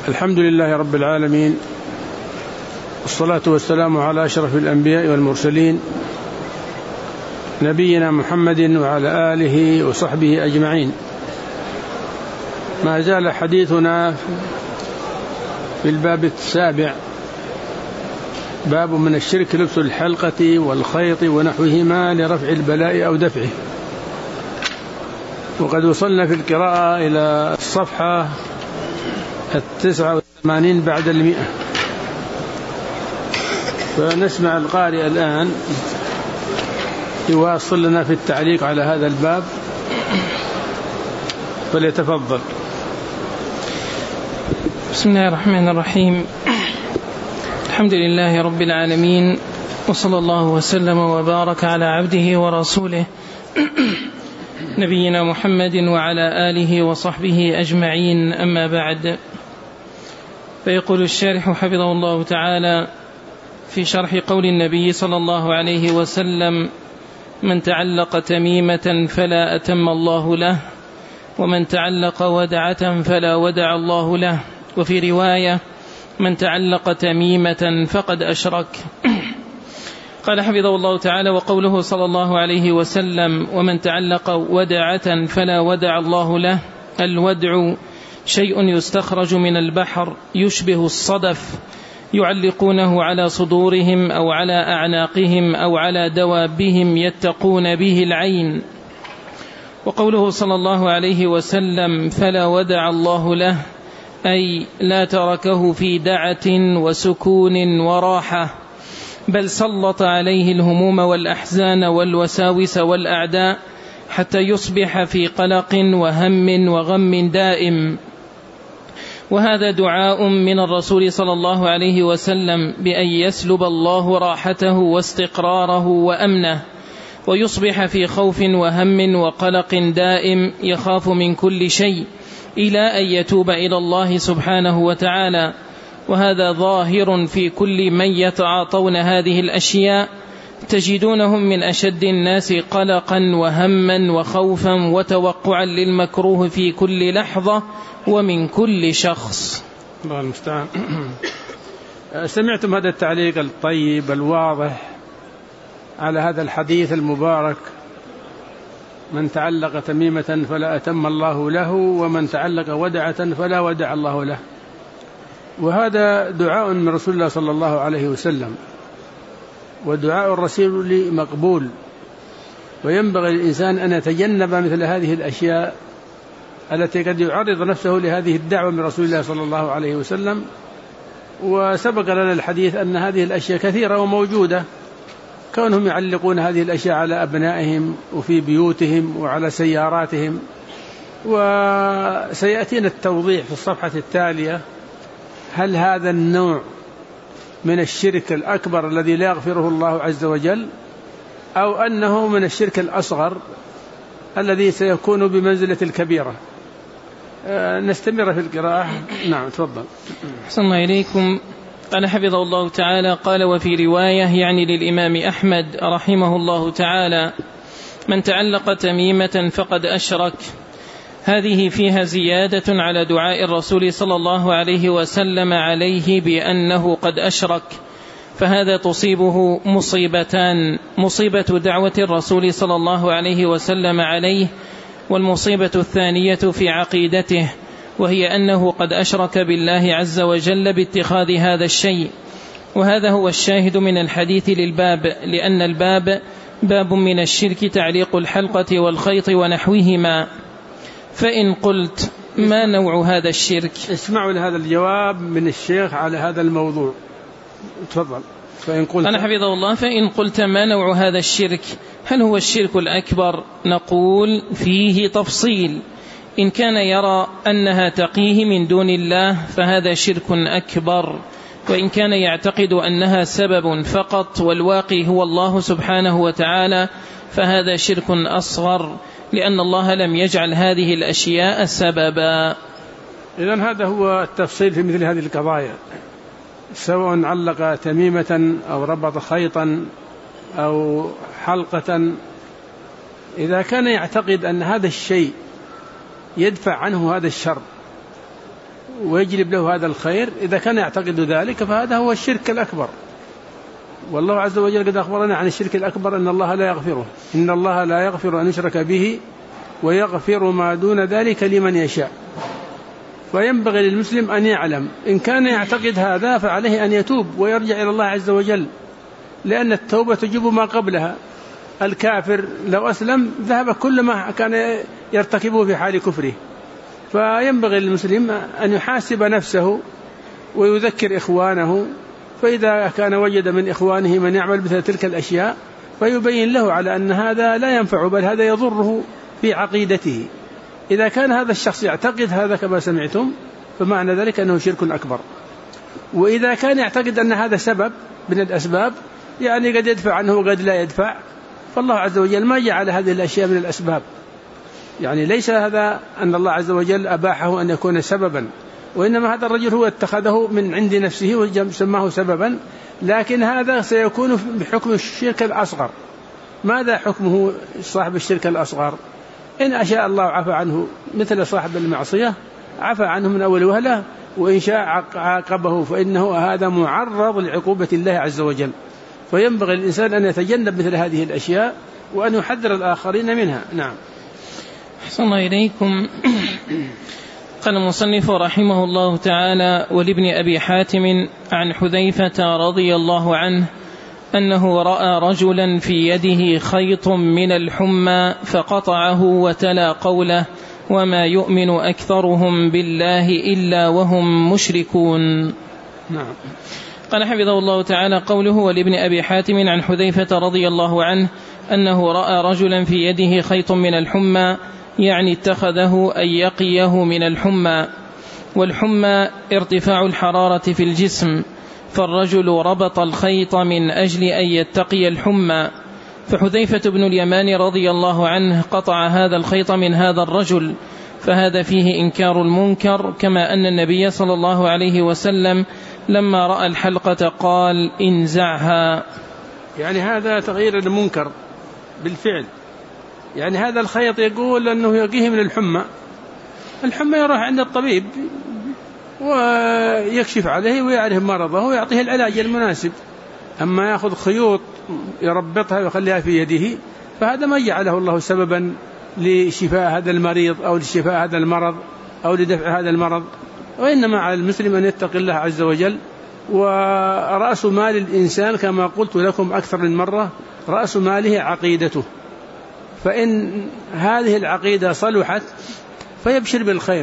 الحمد لله رب العالمين، والصلاة والسلام على أشرف الأنبياء والمرسلين نبينا محمد وعلى آله وصحبه أجمعين. ما زال حديثنا في الباب السابع، باب من الشرك لبس الحلقة والخيط ونحوهما لرفع البلاء أو دفعه. وقد وصلنا في القراءة إلى الصفحة 89 بعد 100، فنسمع القارئ الآن يواصل لنا في التعليق على هذا الباب، فليتفضل. بسم الله الرحمن الرحيم. الحمد لله رب العالمين، وصلى الله وسلم وبارك على عبده ورسوله نبينا محمد وعلى آله وصحبه أجمعين، أما بعد. فيقول الشارح حفظه الله تعالى في شرح قول النبي صلى الله عليه وسلم: من تعلق تميمة فلا أتم الله له، ومن تعلق ودعة فلا ودع الله له. وفي رواية: من تعلق تميمة فقد أشرك. قال حفظه الله تعالى: وقوله صلى الله عليه وسلم: ومن تعلق ودعة فلا ودع الله له. الودع شيء يستخرج من البحر يشبه الصدف، يعلقونه على صدورهم أو على أعناقهم أو على دوابهم يتقون به العين. وقوله صلى الله عليه وسلم: فلا ودع الله له، أي لا تركه في دعة وسكون وراحة، بل سلط عليه الهموم والأحزان والوساوس والأعداء حتى يصبح في قلق وهم وغم دائم. وهذا دعاء من الرسول صلى الله عليه وسلم بأن يسلب الله راحته واستقراره وأمنه، ويصبح في خوف وهم وقلق دائم يخاف من كل شيء، إلى أن يتوب إلى الله سبحانه وتعالى. وهذا ظاهر في كل من يتعاطون هذه الأشياء، تجدونهم من أشد الناس قلقا وهما وخوفا وتوقعا للمكروه في كل لحظة ومن كل شخص. الله المستعان. سمعتم هذا التعليق الطيب الواضح على هذا الحديث المبارك: من تعلق تميمة فلا أتم الله له، ومن تعلق ودعة فلا ودع الله له. وهذا دعاء من رسول الله صلى الله عليه وسلم، ودعاء الرسول مقبول، وينبغي للإنسان أن يتجنب مثل هذه الأشياء التي قد يعرض نفسه لهذه الدعوة من رسول الله صلى الله عليه وسلم. وسبق لنا الحديث أن هذه الأشياء كثيرة وموجودة، كونهم يعلقون هذه الأشياء على أبنائهم وفي بيوتهم وعلى سياراتهم. وسيأتينا التوضيح في الصفحة التالية هل هذا النوع من الشرك الأكبر الذي لا يغفره الله عز وجل، أو أنه من الشرك الأصغر الذي سيكون بمنزلة الكبيرة. نستمر في القراءة. نعم، تفضل. أحسن الله إليكم. قال حفظه الله تعالى: قال وفي رواية، يعني للإمام أحمد رحمه الله تعالى: من تعلق تميمة فقد أشرك. هذه فيها زيادة على دعاء الرسول صلى الله عليه وسلم عليه بأنه قد أشرك، فهذا تصيبه مصيبتان: مصيبة دعوة الرسول صلى الله عليه وسلم عليه، والمصيبة الثانية في عقيدته، وهي أنه قد أشرك بالله عز وجل باتخاذ هذا الشيء. وهذا هو الشاهد من الحديث للباب، لأن الباب باب من الشرك تعليق الحلقة والخيط ونحوهما. فإن قلت: ما نوع هذا الشرك؟ اسمعوا لهذا الجواب من الشيخ على هذا الموضوع. تفضل. فإن قلت، أنا حفظه الله: فإن قلت ما نوع هذا الشرك؟ هل هو الشرك الأكبر؟ نقول: فيه تفصيل. إن كان يرى أنها تقيه من دون الله فهذا شرك أكبر، وإن كان يعتقد أنها سبب فقط والواقي هو الله سبحانه وتعالى فهذا شرك أصغر، لأن الله لم يجعل هذه الأشياء سببا. إذن هذا هو التفصيل في مثل هذه القضايا، سواء علق تميمة أو ربط خيطا أو حلقة. إذا كان يعتقد أن هذا الشيء يدفع عنه هذا الشر ويجلب له هذا الخير، إذا كان يعتقد ذلك فهذا هو الشرك الأكبر. والله عز وجل قد أخبرنا عن الشرك الأكبر أن الله لا يغفره، إن الله لا يغفر أن يشرك به ويغفر ما دون ذلك لمن يشاء. فينبغي للمسلم أن يعلم إن كان يعتقد هذا فعليه أن يتوب ويرجع إلى الله عز وجل، لأن التوبة تجب ما قبلها. الكافر لو أسلم ذهب كل ما كان يرتكبه في حال كفره. فينبغي للمسلم أن يحاسب نفسه ويذكر إخوانه، فإذا كان وجد من إخوانه من يعمل مثل تلك الأشياء فيبين له على أن هذا لا ينفع بل هذا يضره في عقيدته. إذا كان هذا الشخص يعتقد هذا كما سمعتم فمعنى ذلك أنه شرك أكبر. وإذا كان يعتقد أن هذا سبب من الأسباب، يعني قد يدفع عنه وقد لا يدفع، فالله عز وجل ما جعل هذه الأشياء من الأسباب. يعني ليس هذا أن الله عز وجل أباحه أن يكون سببا، وإنما هذا الرجل هو اتخذه من عند نفسه وسماه سببا، لكن هذا سيكون بحكم الشرك الأصغر. ماذا حكمه صاحب الشرك الأصغر؟ إن أشاء الله عفى عنه مثل صاحب المعصية، عفى عنه من أول وهلة، وإن شاء عاقبه فإنه هذا معرض لعقوبة الله عز وجل. فينبغي الإنسان أن يتجنب مثل هذه الأشياء وأن يحذر الآخرين منها. نعم. أحسن الله إليكم. قال المصنف رحمه الله تعالى: ولابن أبي حاتم عن حذيفة رضي الله عنه أنه رأى رجلا في يده خيط من الحمى فقطعه وتلا قوله: وما يؤمن أكثرهم بالله إلا وهم مشركون. نعم. قال حفظه الله تعالى: قوله ولابن أبي حاتم عن حذيفة رضي الله عنه أنه رأى رجلا في يده خيط من الحمى، يعني اتخذه أن يقيه من الحمى، والحمى ارتفاع الحرارة في الجسم، فالرجل ربط الخيط من أجل أن يتقي الحمى. فحذيفة بن اليمان رضي الله عنه قطع هذا الخيط من هذا الرجل، فهذا فيه إنكار المنكر، كما أن النبي صلى الله عليه وسلم لما رأى الحلقة قال: انزعها. يعني هذا تغيير المنكر بالفعل. يعني هذا الخيط يقول أنه يقيه من الحمى يروح عند الطبيب ويكشف عليه ويعرف مرضه ويعطيه العلاج المناسب. أما يأخذ خيوط يربطها ويخليها في يده فهذا ما جعله الله سببا لشفاء هذا المريض أو لشفاء هذا المرض أو لدفع هذا المرض. وإنما على المسلم أن يتقي الله عز وجل. ورأس مال الإنسان كما قلت لكم أكثر من مرة، رأس ماله عقيدته، فإن هذه العقيدة صلحت فيبشر بالخير،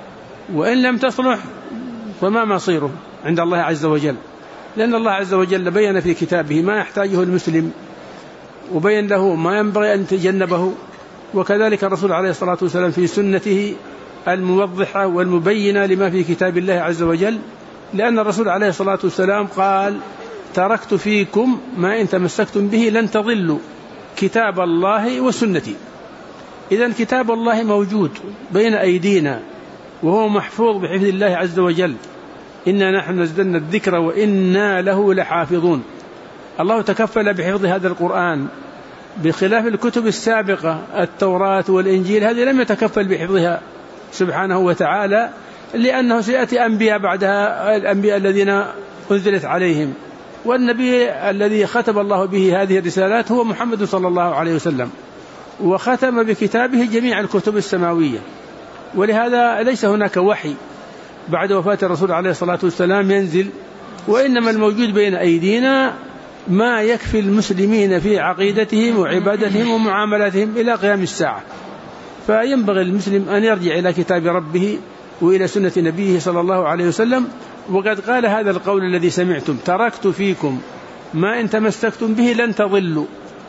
وإن لم تصلح فما مصيره عند الله عز وجل. لأن الله عز وجل بين في كتابه ما يحتاجه المسلم وبين له ما ينبغي أن يتجنبه، وكذلك الرسول عليه الصلاة والسلام في سنته الموضحة والمبينة لما في كتاب الله عز وجل. لأن الرسول عليه الصلاة والسلام قال: تركت فيكم ما إن تمسكتم به لن تضلوا، كتاب الله وسنتي. إذن كتاب الله موجود بين أيدينا وهو محفوظ بحفظ الله عز وجل. إنا نحن نزلنا الذكر وإنا له لحافظون. الله تكفل بحفظ هذا القرآن بخلاف الكتب السابقة، التوراة والإنجيل هذه لم يتكفل بحفظها سبحانه وتعالى، لأنه سيأتي أنبياء بعدها، الأنبياء الذين أنزلت عليهم، والنبي الذي ختم الله به هذه الرسالات هو محمد صلى الله عليه وسلم، وختم بكتابه جميع الكتب السماوية. ولهذا ليس هناك وحي بعد وفاة الرسول عليه الصلاة والسلام ينزل، وإنما الموجود بين أيدينا ما يكفي المسلمين في عقيدتهم وعبادتهم ومعاملاتهم إلى قيام الساعة. فينبغي المسلم أن يرجع إلى كتاب ربه وإلى سنة نبيه صلى الله عليه وسلم. وقد قال هذا القول الذي سمعتم: تركت فيكم ما إن تمسكتم به لن تضلوا.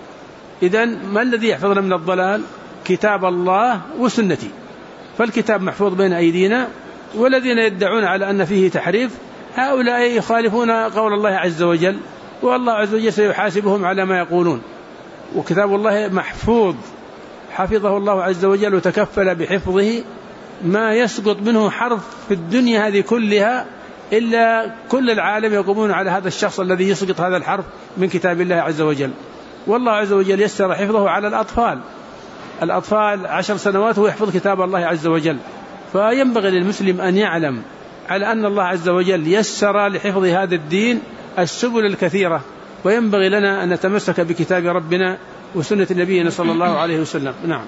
إذن ما الذي يحفظنا من الضلال؟ كتاب الله وسنتي. فالكتاب محفوظ بين أيدينا، والذين يدعون على أن فيه تحريف هؤلاء يخالفون قول الله عز وجل، والله عز وجل سيحاسبهم على ما يقولون. وكتاب الله محفوظ حفظه الله عز وجل وتكفل بحفظه، ما يسقط منه حرف في الدنيا هذه كلها إلا كل العالم يقومون على هذا الشخص الذي يسقط هذا الحرف من كتاب الله عز وجل. والله عز وجل يسر حفظه على الأطفال 10 سنوات ويحفظ كتاب الله عز وجل. فينبغي للمسلم أن يعلم على أن الله عز وجل يسر لحفظ هذا الدين السبل الكثيرة، وينبغي لنا أن نتمسك بكتاب ربنا وسنة نبينا صلى الله عليه وسلم. نعم.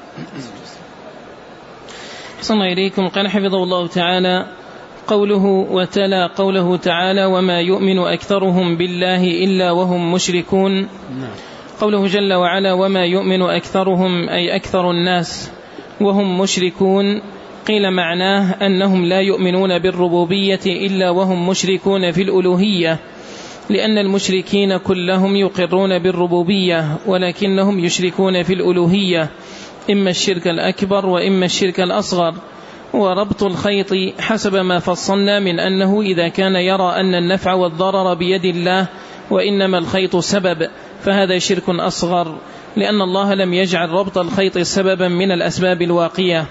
أحسن الله إليكم. قال حفظه الله تعالى: قوله وتلا قوله تعالى: وما يؤمن أكثرهم بالله إلا وهم مشركون. قوله جل وعلا: وما يؤمن أكثرهم أي أكثر الناس وهم مشركون، قيل معناه أنهم لا يؤمنون بالربوبية إلا وهم مشركون في الألوهية، لأن المشركين كلهم يقرون بالربوبية ولكنهم يشركون في الألوهية، إما الشرك الأكبر وإما الشرك الأصغر. وربط الخيط حسب ما فصلنا من أنه إذا كان يرى أن النفع والضرر بيد الله وإنما الخيط سبب فهذا شرك أصغر، لأن الله لم يجعل ربط الخيط سببا من الأسباب الواقية.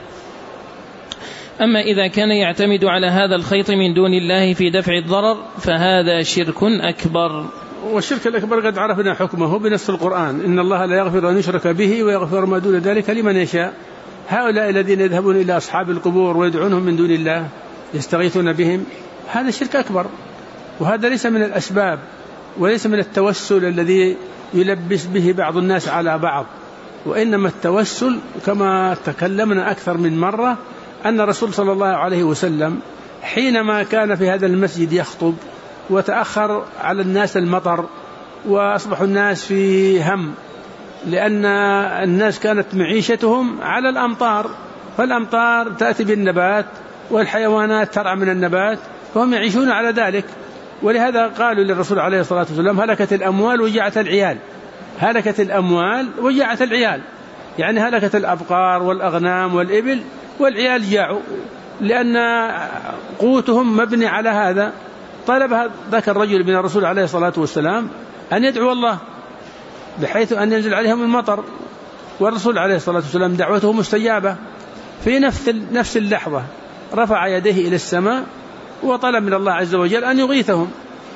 أما إذا كان يعتمد على هذا الخيط من دون الله في دفع الضرر فهذا شرك أكبر. والشرك الأكبر قد عرفنا حكمه بنص القرآن: إن الله لا يغفر أن يشرك به ويغفر ما دون ذلك لمن يشاء. هؤلاء الذين يذهبون إلى أصحاب القبور ويدعونهم من دون الله يستغيثون بهم، هذا شرك أكبر، وهذا ليس من الأسباب وليس من التوسل الذي يلبس به بعض الناس على بعض، وإنما التوسل كما تكلمنا أكثر من مرة أن الرسول صلى الله عليه وسلم حينما كان في هذا المسجد يخطب وتأخر على الناس المطر وأصبحوا الناس في هم، لأن الناس كانت معيشتهم على الأمطار، فالأمطار تأتي بالنبات والحيوانات ترعى من النبات، فهم يعيشون على ذلك. ولهذا قالوا للرسول عليه الصلاة والسلام: هلكت الأموال وجاعت العيال. هلكت الأموال وجاعت العيال، يعني هلكت الأبقار والأغنام والإبل والعيال جاعوا، لأن قوتهم مبني على هذا. طلب ذاك الرجل من الرسول عليه الصلاة والسلام أن يدعو الله بحيث أن ينزل عليهم المطر، والرسول عليه الصلاة والسلام دعوته مستجابة. في نفس اللحظة رفع يديه إلى السماء وطلب من الله عز وجل أن يغيثهم،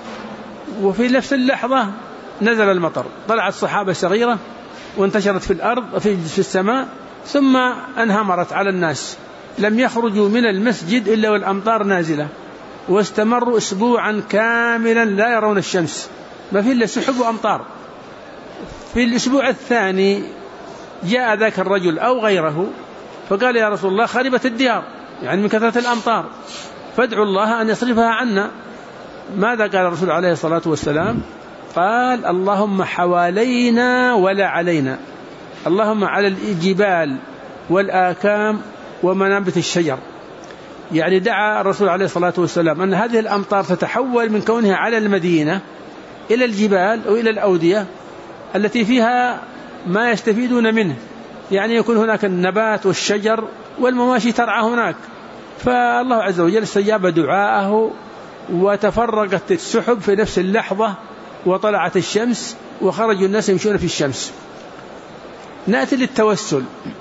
وفي نفس اللحظة نزل المطر، طلعت صحابة صغيرة وانتشرت في الأرض في السماء، ثم انهمرت على الناس، لم يخرجوا من المسجد إلا والأمطار نازلة، واستمروا أسبوعا كاملا لا يرون الشمس، ما في إلا سحب وأمطار. في الأسبوع الثاني جاء ذاك الرجل أو غيره فقال: يا رسول الله، خربت الديار، يعني من كثرة الأمطار، فادعوا الله أن يصرفها عنا. ماذا قال الرسول عليه الصلاة والسلام؟ قال: اللهم حوالينا ولا علينا، اللهم على الجبال والآكام ومنابت الشجر. يعني دعا الرسول عليه الصلاة والسلام أن هذه الأمطار تتحول من كونها على المدينة إلى الجبال وإلى الأودية التي فيها ما يستفيدون منه، يعني يكون هناك النبات والشجر والمواشي ترعى هناك. فالله عز وجل استجاب دعاءه وتفرقت السحب في نفس اللحظة وطلعت الشمس وخرج الناس يمشون في الشمس. نأتي للتوسل.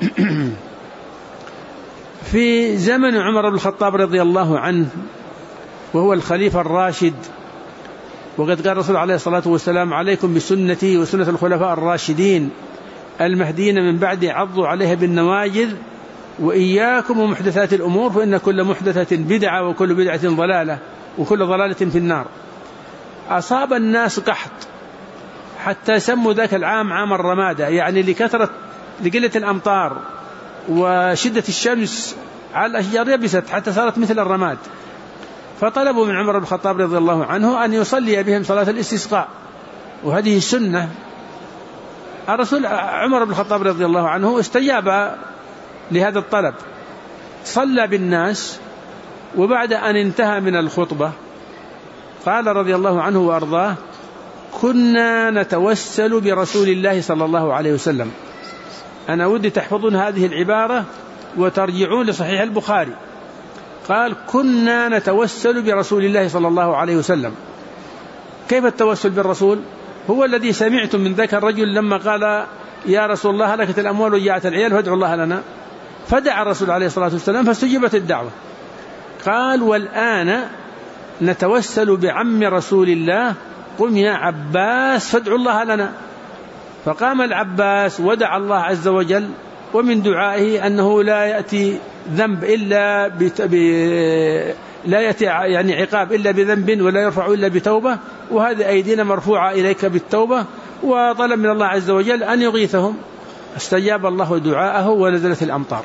في زمن عمر بن الخطاب رضي الله عنه وهو الخليفة الراشد، وقد قال الرسول عليه الصلاة والسلام: عليكم بسنتي وسنة الخلفاء الراشدين المهديين من بعد، عضوا عليها بالنواجذ، وإياكم ومحدثات الأمور، فإن كل محدثة بدعة وكل بدعة ضلالة وكل ضلالة في النار. أصاب الناس قحط حتى سموا ذاك العام عام الرمادة، يعني لقلة الأمطار وشدة الشمس على الأشجار يبست حتى صارت مثل الرماد. فطلبوا من عمر بن الخطاب رضي الله عنه أن يصلي بهم صلاة الاستسقاء، وهذه السنة. الرسول عمر بن الخطاب رضي الله عنه استجاب لهذا الطلب، صلى بالناس، وبعد أن انتهى من الخطبة قال رضي الله عنه وأرضاه: كنا نتوسل برسول الله صلى الله عليه وسلم. أنا ودي تحفظون هذه العبارة وترجعون لصحيح البخاري. قال: كنا نتوسل برسول الله صلى الله عليه وسلم. كيف التوسل بالرسول؟ هو الذي سمعتم من ذاك الرجل لما قال: يا رسول الله، هلكت الأموال وجاعت العيال فادعوا الله لنا، فدعا الرسول عليه الصلاة والسلام فاستجيبت الدعوة. قال: والآن نتوسل بعم رسول الله، قم يا عباس فادعوا الله لنا. فقام العباس ودعا الله عز وجل، ومن دعائه أنه لا يأتي ذنب إلا لا يأتي يعني عقاب إلا بذنب ولا يرفع إلا بتوبة، وهذه أيدينا مرفوعة إليك بالتوبة، وطلب من الله عز وجل أن يغيثهم، استجاب الله دعاءه ونزلت الأمطار.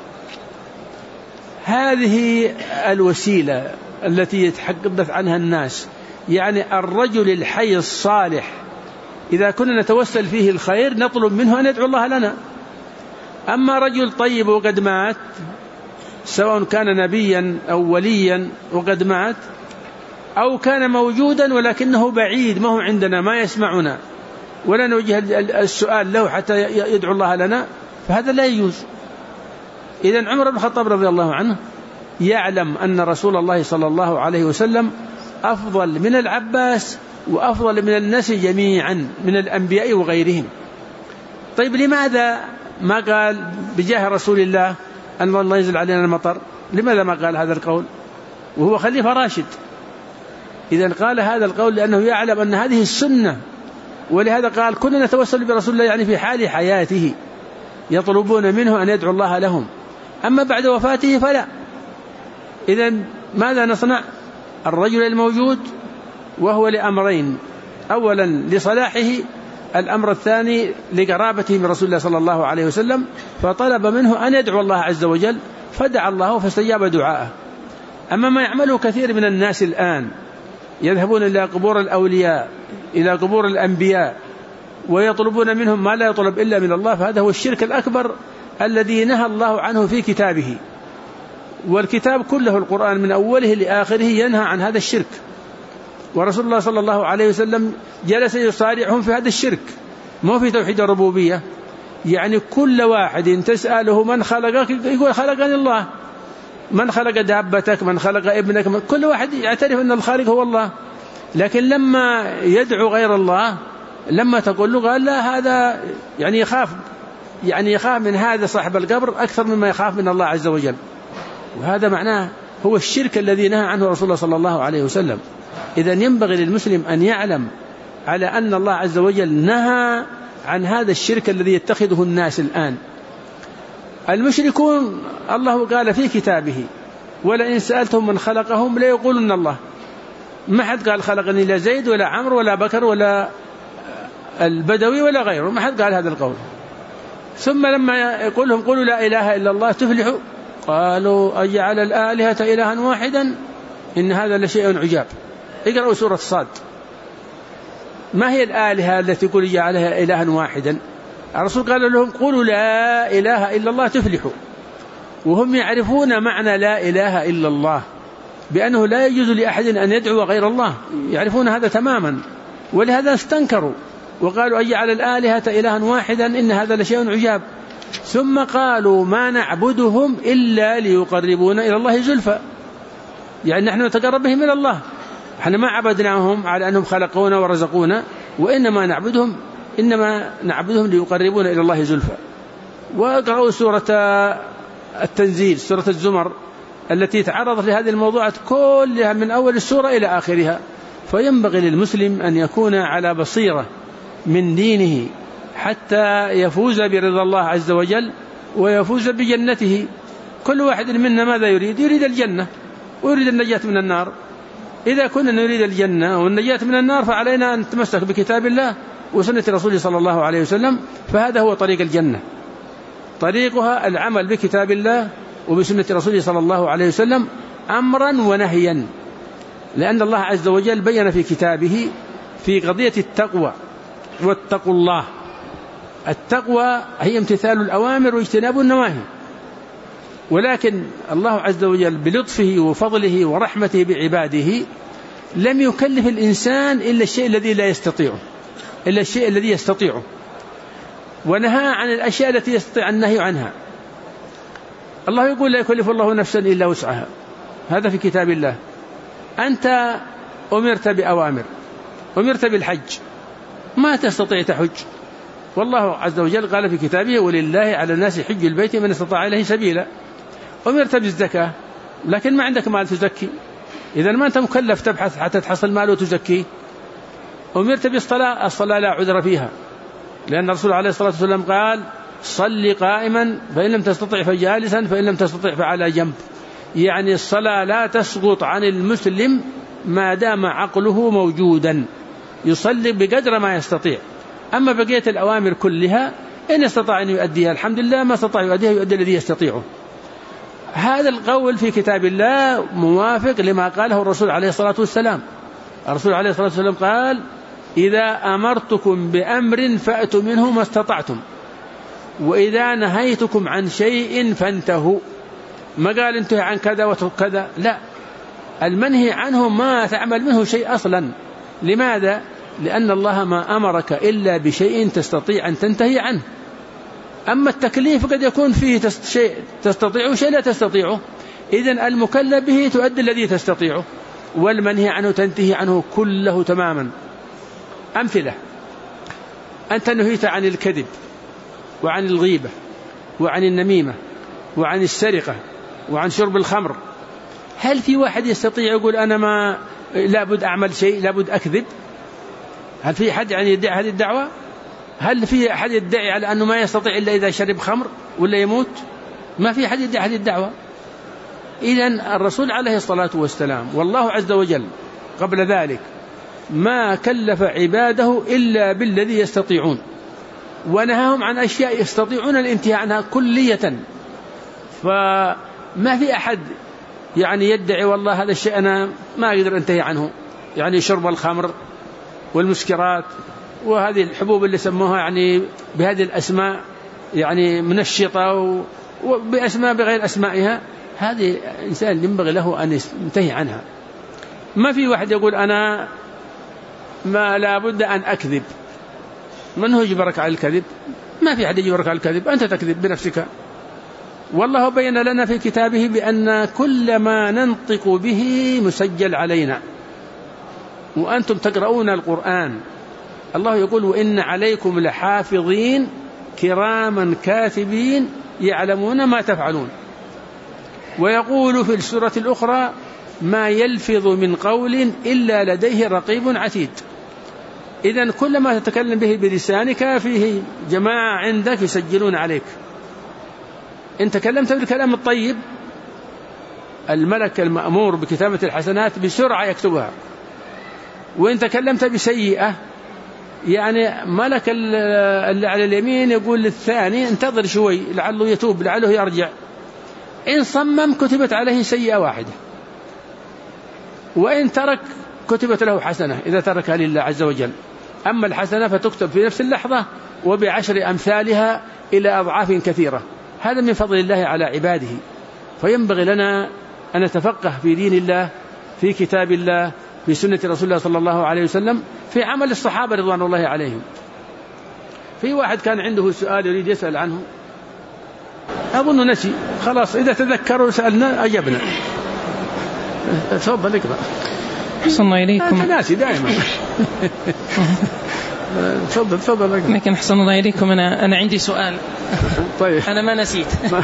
هذه الوسيلة التي يتحدث عنها الناس، يعني الرجل الحي الصالح إذا كنا نتوسل فيه الخير نطلب منه أن يدعو الله لنا. أما رجل طيب وقد مات، سواء كان نبيا أو وليا وقد مات، أو كان موجودا ولكنه بعيد ما هو عندنا ما يسمعنا ولا نوجه السؤال له حتى يدعو الله لنا، فهذا لا يجوز. إذن عمر بن الخطاب رضي الله عنه يعلم أن رسول الله صلى الله عليه وسلم أفضل من العباس وأفضل من الناس جميعا من الأنبياء وغيرهم. طيب لماذا ما قال بجاه رسول الله أن الله ينزل علينا المطر؟ لماذا ما قال هذا القول وهو خليفة راشد؟ إذن قال هذا القول لأنه يعلم أن هذه السنة، ولهذا قال كنا نتوسل برسول الله يعني في حال حياته يطلبون منه أن يدعو الله لهم، أما بعد وفاته فلا. إذن ماذا نصنع؟ الرجل الموجود وهو لأمرين: أولا لصلاحه، الأمر الثاني لقرابته من رسول الله صلى الله عليه وسلم، فطلب منه أن يدعو الله عز وجل فدعا الله فاستجاب دعاءه. أما ما يعمله كثير من الناس الآن، يذهبون إلى قبور الأولياء إلى قبور الأنبياء ويطلبون منهم ما لا يطلب إلا من الله، فهذا هو الشرك الأكبر الذي نهى الله عنه في كتابه، والكتاب كله القرآن من أوله لآخره ينهى عن هذا الشرك، ورسول الله صلى الله عليه وسلم جلس يصارعهم في هذا الشرك، مو في توحيد الربوبية. يعني كل واحد تسأله من خلقك يقول خلقني الله، من خلق دابتك، من خلق ابنك، كل واحد يعترف أن الخالق هو الله. لكن لما يدعو غير الله، لما تقول له قال لا، هذا يعني يخاف من هذا صاحب القبر أكثر مما يخاف من الله عز وجل، وهذا معناه هو الشرك الذي نهى عنه رسول الله صلى الله عليه وسلم. إذن ينبغي للمسلم أن يعلم على أن الله عز وجل نهى عن هذا الشرك الذي يتخذه الناس الآن. المشركون الله قال في كتابه: ولئن سألتهم من خلقهم ليقولن الله. ما حد قال خلقني لا زيد ولا عمرو ولا بكر ولا البدوي ولا غيره، ما حد قال هذا القول. ثم لما يقول لهم قولوا لا إله إلا الله تفلحوا، قالوا أجعل الآلهة إلها واحدا إن هذا لشيء عجاب. اقرأوا سورة صاد. ما هي الآلهة التي يقول جعلها إلها واحدا؟ الرسول قال لهم قولوا لا إله إلا الله تفلحوا، وهم يعرفون معنى لا إله إلا الله، بأنه لا يجوز لأحد أن يدعو غير الله، يعرفون هذا تماما، ولهذا استنكروا وقالوا أجعل الآلهة إلها واحدا إن هذا لشيء عجاب. ثم قالوا ما نعبدهم إلا ليقربونا إلى الله زلفى، يعني نحن نتقرب بهم إلى الله، احنا ما عبدناهم على أنهم خلقونا ورزقونا، وإنما نعبدهم ليقربونا إلى الله زلفى. وقرأوا سورة التنزيل، سورة الزمر، التي تعرضت لهذه الموضوعات كلها من أول السورة إلى آخرها. فينبغي للمسلم أن يكون على بصيرة من دينه حتى يفوز برضا الله عز وجل ويفوز بجنته. كل واحد منا ماذا يريد؟ يريد الجنة ويريد النجاة من النار. إذا كنا نريد الجنة والنجاة من النار فعلينا أن نتمسك بكتاب الله وسنة رسوله صلى الله عليه وسلم، فهذا هو طريق الجنة، طريقها العمل بكتاب الله وبسنة رسوله صلى الله عليه وسلم أمرا ونهيا، لأن الله عز وجل بين في كتابه في قضية التقوى: واتقوا الله. التقوى هي امتثال الأوامر واجتناب النواهي، ولكن الله عز وجل بلطفه وفضله ورحمته بعباده لم يكلف الإنسان إلا الشيء الذي لا يستطيعه، إلا الشيء الذي يستطيعه، ونهى عن الأشياء التي يستطيع النهي عنها. الله يقول لا يكلف الله نفسا إلا وسعها، هذا في كتاب الله. أنت أمرت بأوامر، أمرت بالحج، ما تستطيع تحج، والله عز وجل قال في كتابه: ولله على الناس حج البيت من استطاع إليه سبيلا. أمرت بالزكاة لكن ما عندك مال تزكي، إذا ما أنت مكلف تبحث حتى تحصل مال وتزكي. أمرت بالصلاة، الصلاة لا عذر فيها، لأن الرسول عليه الصلاة والسلام قال: صل قائما فإن لم تستطع فجالسا فإن لم تستطع فعلى جنب. يعني الصلاة لا تسقط عن المسلم ما دام عقله موجودا، يصلي بقدر ما يستطيع. أما بقية الأوامر كلها إن استطاع أن يؤديها الحمد لله، ما استطاع يؤديها يؤدي الذي يستطيعه. هذا القول في كتاب الله موافق لما قاله الرسول عليه الصلاة والسلام. الرسول عليه الصلاة والسلام قال: إذا أمرتكم بأمر فأتوا منه ما استطعتم، وإذا نهيتكم عن شيء فانتهوا. ما قال انتهي عن كذا واترك كذا، لا، المنهي عنه ما تعمل منه شيء أصلا. لماذا؟ لأن الله ما أمرك إلا بشيء تستطيع أن تنتهي عنه. أما التكليف قد يكون فيه شيء تستطيعه وشيء لا تستطيعه، إذن المكلف به تؤدي الذي تستطيعه، والمنهي عنه تنتهي عنه كله تماما. أمثلة: أنت نهيت عن الكذب وعن الغيبة وعن النميمة وعن السرقة وعن شرب الخمر. هل في واحد يستطيع يقول أنا ما لابد أعمل شيء، لابد أكذب؟ هل في أحد يعني يدعي هذه الدعوة؟ هل في أحد يدعي على أنه ما يستطيع إلا إذا شرب خمر ولا يموت؟ ما في أحد يدعي هذه الدعوة. إذن الرسول عليه الصلاة والسلام والله عز وجل قبل ذلك ما كلف عباده إلا بالذي يستطيعون، ونهاهم عن أشياء يستطيعون الانتهاء عنها كلية. فما في أحد يعني يدعي والله هذا الشيء أنا ما أقدر أنتهي عنه، يعني شرب الخمر والمسكرات وهذه الحبوب اللي سموها يعني بهذه الأسماء، يعني منشطة وبأسماء بغير أسمائها، هذه إنسان ينبغي له أن ينتهي عنها. ما في واحد يقول أنا ما لابد أن أكذب. من هو يجبرك على الكذب؟ ما في أحد يجبرك على الكذب، أنت تكذب بنفسك. والله بين لنا في كتابه بأن كل ما ننطق به مسجل علينا، وأنتم تقرؤون القرآن. الله يقول: وإن عليكم لحافظين كراما كاتبين يعلمون ما تفعلون. ويقول في السورة الأخرى: ما يلفظ من قول إلا لديه رقيب عتيد. إذن كل ما تتكلم به بلسانك فيه جماعة عندك يسجلون عليك. إن تكلمت بالكلام الطيب الملك المأمور بكتابة الحسنات بسرعة يكتبها، وإن تكلمت بسيئة يعني ملك اللي على اليمين يقول للثاني انتظر شوي لعله يتوب لعله يرجع. إن صمم كتبت عليه سيئة واحدة، وإن ترك كتبت له حسنة إذا تركها لله عز وجل. أما الحسنة فتكتب في نفس اللحظة وب10 أمثالها إلى أضعاف كثيرة. هذا من فضل الله على عباده. فينبغي لنا أن نتفقه في دين الله، في كتاب الله، في سنة رسول الله صلى الله عليه وسلم، في عمل الصحابة رضوان الله عليهم. في واحد كان عنده سؤال يريد يسأل عنه، أظن نسي، خلاص إذا تذكروا سألنا أجبنا. تفضل اقرأ. أحسن الله إليكم. ناسي دائما. تفضل اقرأ. لكن أحسن الله إليكم، أنا عندي سؤال. طيب. أنا ما نسيت.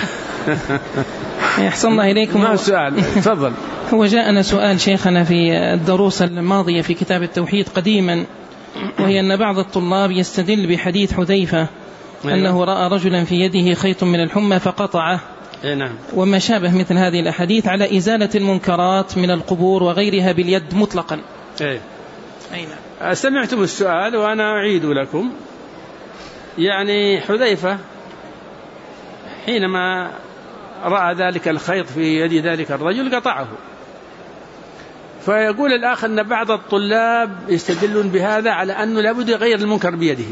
أحسن الله إليكم. ما السؤال؟ تفضل. هو جاءنا سؤال شيخنا في الدروس الماضية في كتاب التوحيد قديما، وهي أن بعض الطلاب يستدل بحديث حذيفة أنه رأى رجلا في يده خيط من الحمى فقطعه، وما شابه مثل هذه الأحاديث على إزالة المنكرات من القبور وغيرها باليد مطلقا. سمعتم السؤال وأنا أعيد لكم. يعني حذيفة حينما رأى ذلك الخيط في يد ذلك الرجل قطعه. فيقول الآخ أن بعض الطلاب يستدلون بهذا على أنه لابد يغير المنكر بيده،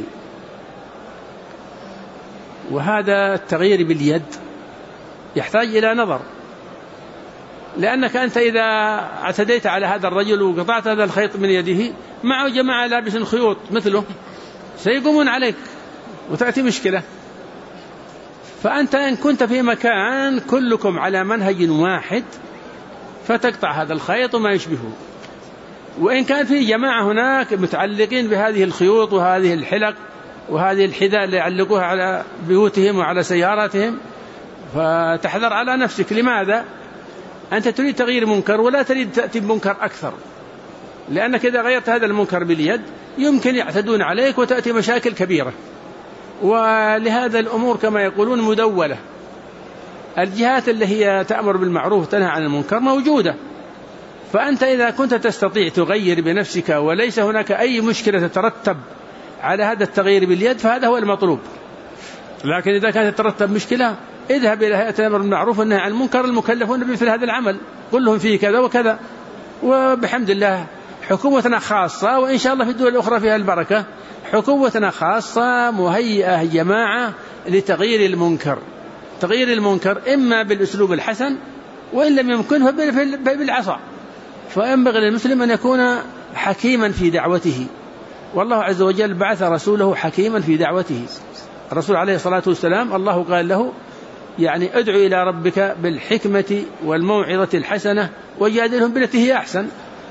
وهذا التغيير باليد يحتاج إلى نظر، لأنك أنت إذا اعتديت على هذا الرجل وقطعت هذا الخيط من يده، معه جماعة لابس خيوط مثله سيقومون عليك وتأتي مشكلة. فأنت إن كنت في مكان كلكم على منهج واحد فتقطع هذا الخيط وما يشبهه، وإن كان في جماعة هناك متعلقين بهذه الخيوط وهذه الحلق وهذه الحذاء اللي يعلقوها على بيوتهم وعلى سياراتهم، فتحذر على نفسك. لماذا؟ أنت تريد تغيير منكر ولا تريد تأتي بمنكر أكثر، لأنك إذا غيرت هذا المنكر باليد يمكن يعتدون عليك وتأتي مشاكل كبيرة. ولهذا الأمور كما يقولون مدولة، الجهات اللي هي تأمر بالمعروف وتنهى عن المنكر موجودة، فأنت إذا كنت تستطيع تغير بنفسك وليس هناك أي مشكلة تترتب على هذا التغيير باليد فهذا هو المطلوب. لكن إذا كانت تترتب مشكلة اذهب إلى هيئة الأمر بالمعروف والنهي عن المنكر المكلفون بمثل هذا العمل، قل لهم فيه كذا وكذا. وبحمد الله حكومتنا خاصة، وإن شاء الله في الدول الأخرى فيها البركة، حكومتنا خاصة مهيئة جماعة لتغيير المنكر. تغيير المنكر إما بالأسلوب الحسن وإن لم يمكنه بالعصا. فينبغي للمسلم أن يكون حكيما في دعوته، والله عز وجل بعث رسوله حكيما في دعوته. الرسول عليه الصلاة والسلام الله قال له يعني ادعو إلى ربك بالحكمة والموعظة الحسنة وجادلهم بالتي هي أحسن.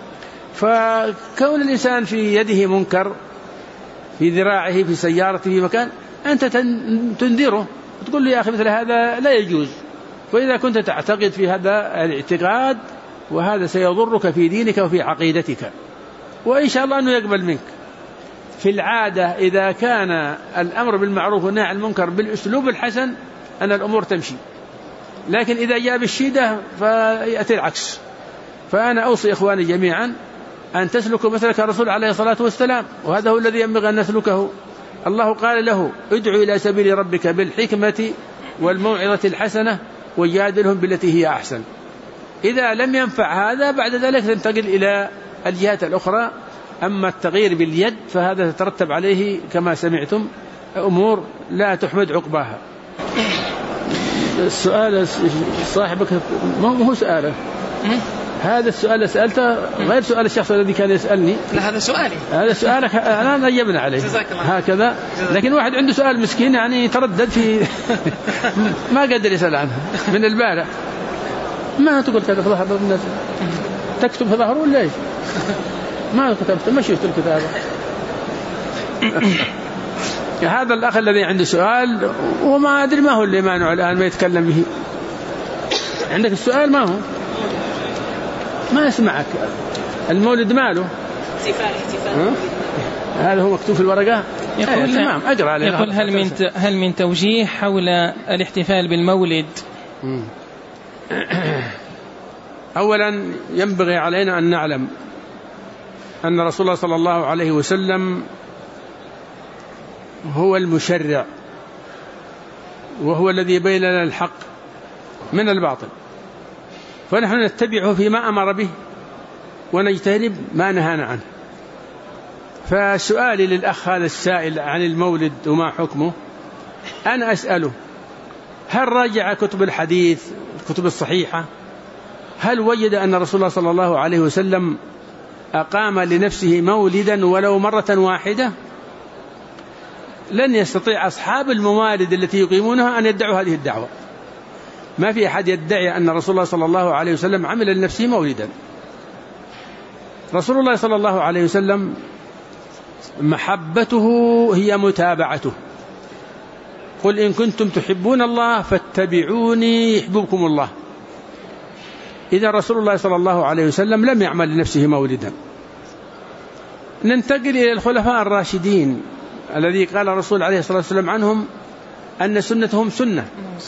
فكون الإنسان في يده منكر، في ذراعه، في سيارته، في مكان، أنت تنذره وتقول له يا أخي مثل هذا لا يجوز. وإذا كنت تعتقد في هذا الاعتقاد وهذا سيضرك في دينك وفي عقيدتك، وإن شاء الله أنه يقبل منك. في العادة إذا كان الأمر بالمعروف والنهي عن المنكر بالأسلوب الحسن أن الأمور تمشي، لكن إذا جاء بالشدة فيأتي العكس. فأنا أوصي إخواني جميعا أن تسلكوا مسلك الرسول عليه الصلاة والسلام، وهذا هو الذي ينبغي أن نسلكه. الله قال له ادعو إلى سبيل ربك بالحكمة والموعظة الحسنة وجادلهم بالتي هي أحسن. إذا لم ينفع هذا بعد ذلك تنتقل إلى الجهات الأخرى. أما التغيير باليد فهذا تترتب عليه كما سمعتم أمور لا تحمد عقباها. السؤال صاحبك ما هو سؤاله، هذا السؤال سألته غير سؤال الشخص الذي كان يسألني. لا هذا سؤالي، هذا سؤالك الآن أجبنا عليه هكذا. لكن واحد عنده سؤال مسكين يعني تردد في ما قدر يسأل عنه من البارح. ما تقول كذا في ظهر الناس، تكتب في ظهره ولا ايش؟ ما كتبت، ما شفت الكتابة. هذا الأخ الذي عنده سؤال وما أدري ما هو اللي مانع الآن ما يتكلم به. عندك السؤال ما هو؟ ما يسمعك. المولد ماله؟ احتفال. هذا هو مكتوب في الورقة. يقول تمام أقرأ عليه. يقول هل من توجيه حول الاحتفال بالمولد؟ أولا ينبغي علينا أن نعلم أن رسول الله صلى الله عليه وسلم هو المشرع، وهو الذي يبين لنا الحق من الباطل، فنحن نتبعه فيما أمر به ونجتنب ما نهانا عنه. فسؤالي للأخ هذا السائل عن المولد وما حكمه، أنا أسأله هل راجع كتب الحديث الكتب الصحيحة؟ هل وجد أن رسول الله صلى الله عليه وسلم أقام لنفسه مولدا ولو مرة واحدة؟ لن يستطيع أصحاب الموالد التي يقيمونها أن يدعوا هذه الدعوة. ما في أحد يدعي أن رسول الله صلى الله عليه وسلم عمل لنفسه مولدا. رسول الله صلى الله عليه وسلم محبته هي متابعته. قل إن كنتم تحبون الله فاتبعوني يحببكم الله. إذا رسول الله صلى الله عليه وسلم لم يعمل لنفسه مولدا. ننتقل إلى الخلفاء الراشدين الذي قال الرسول عليه الصلاة والسلام عنهم أن سنتهم سنة،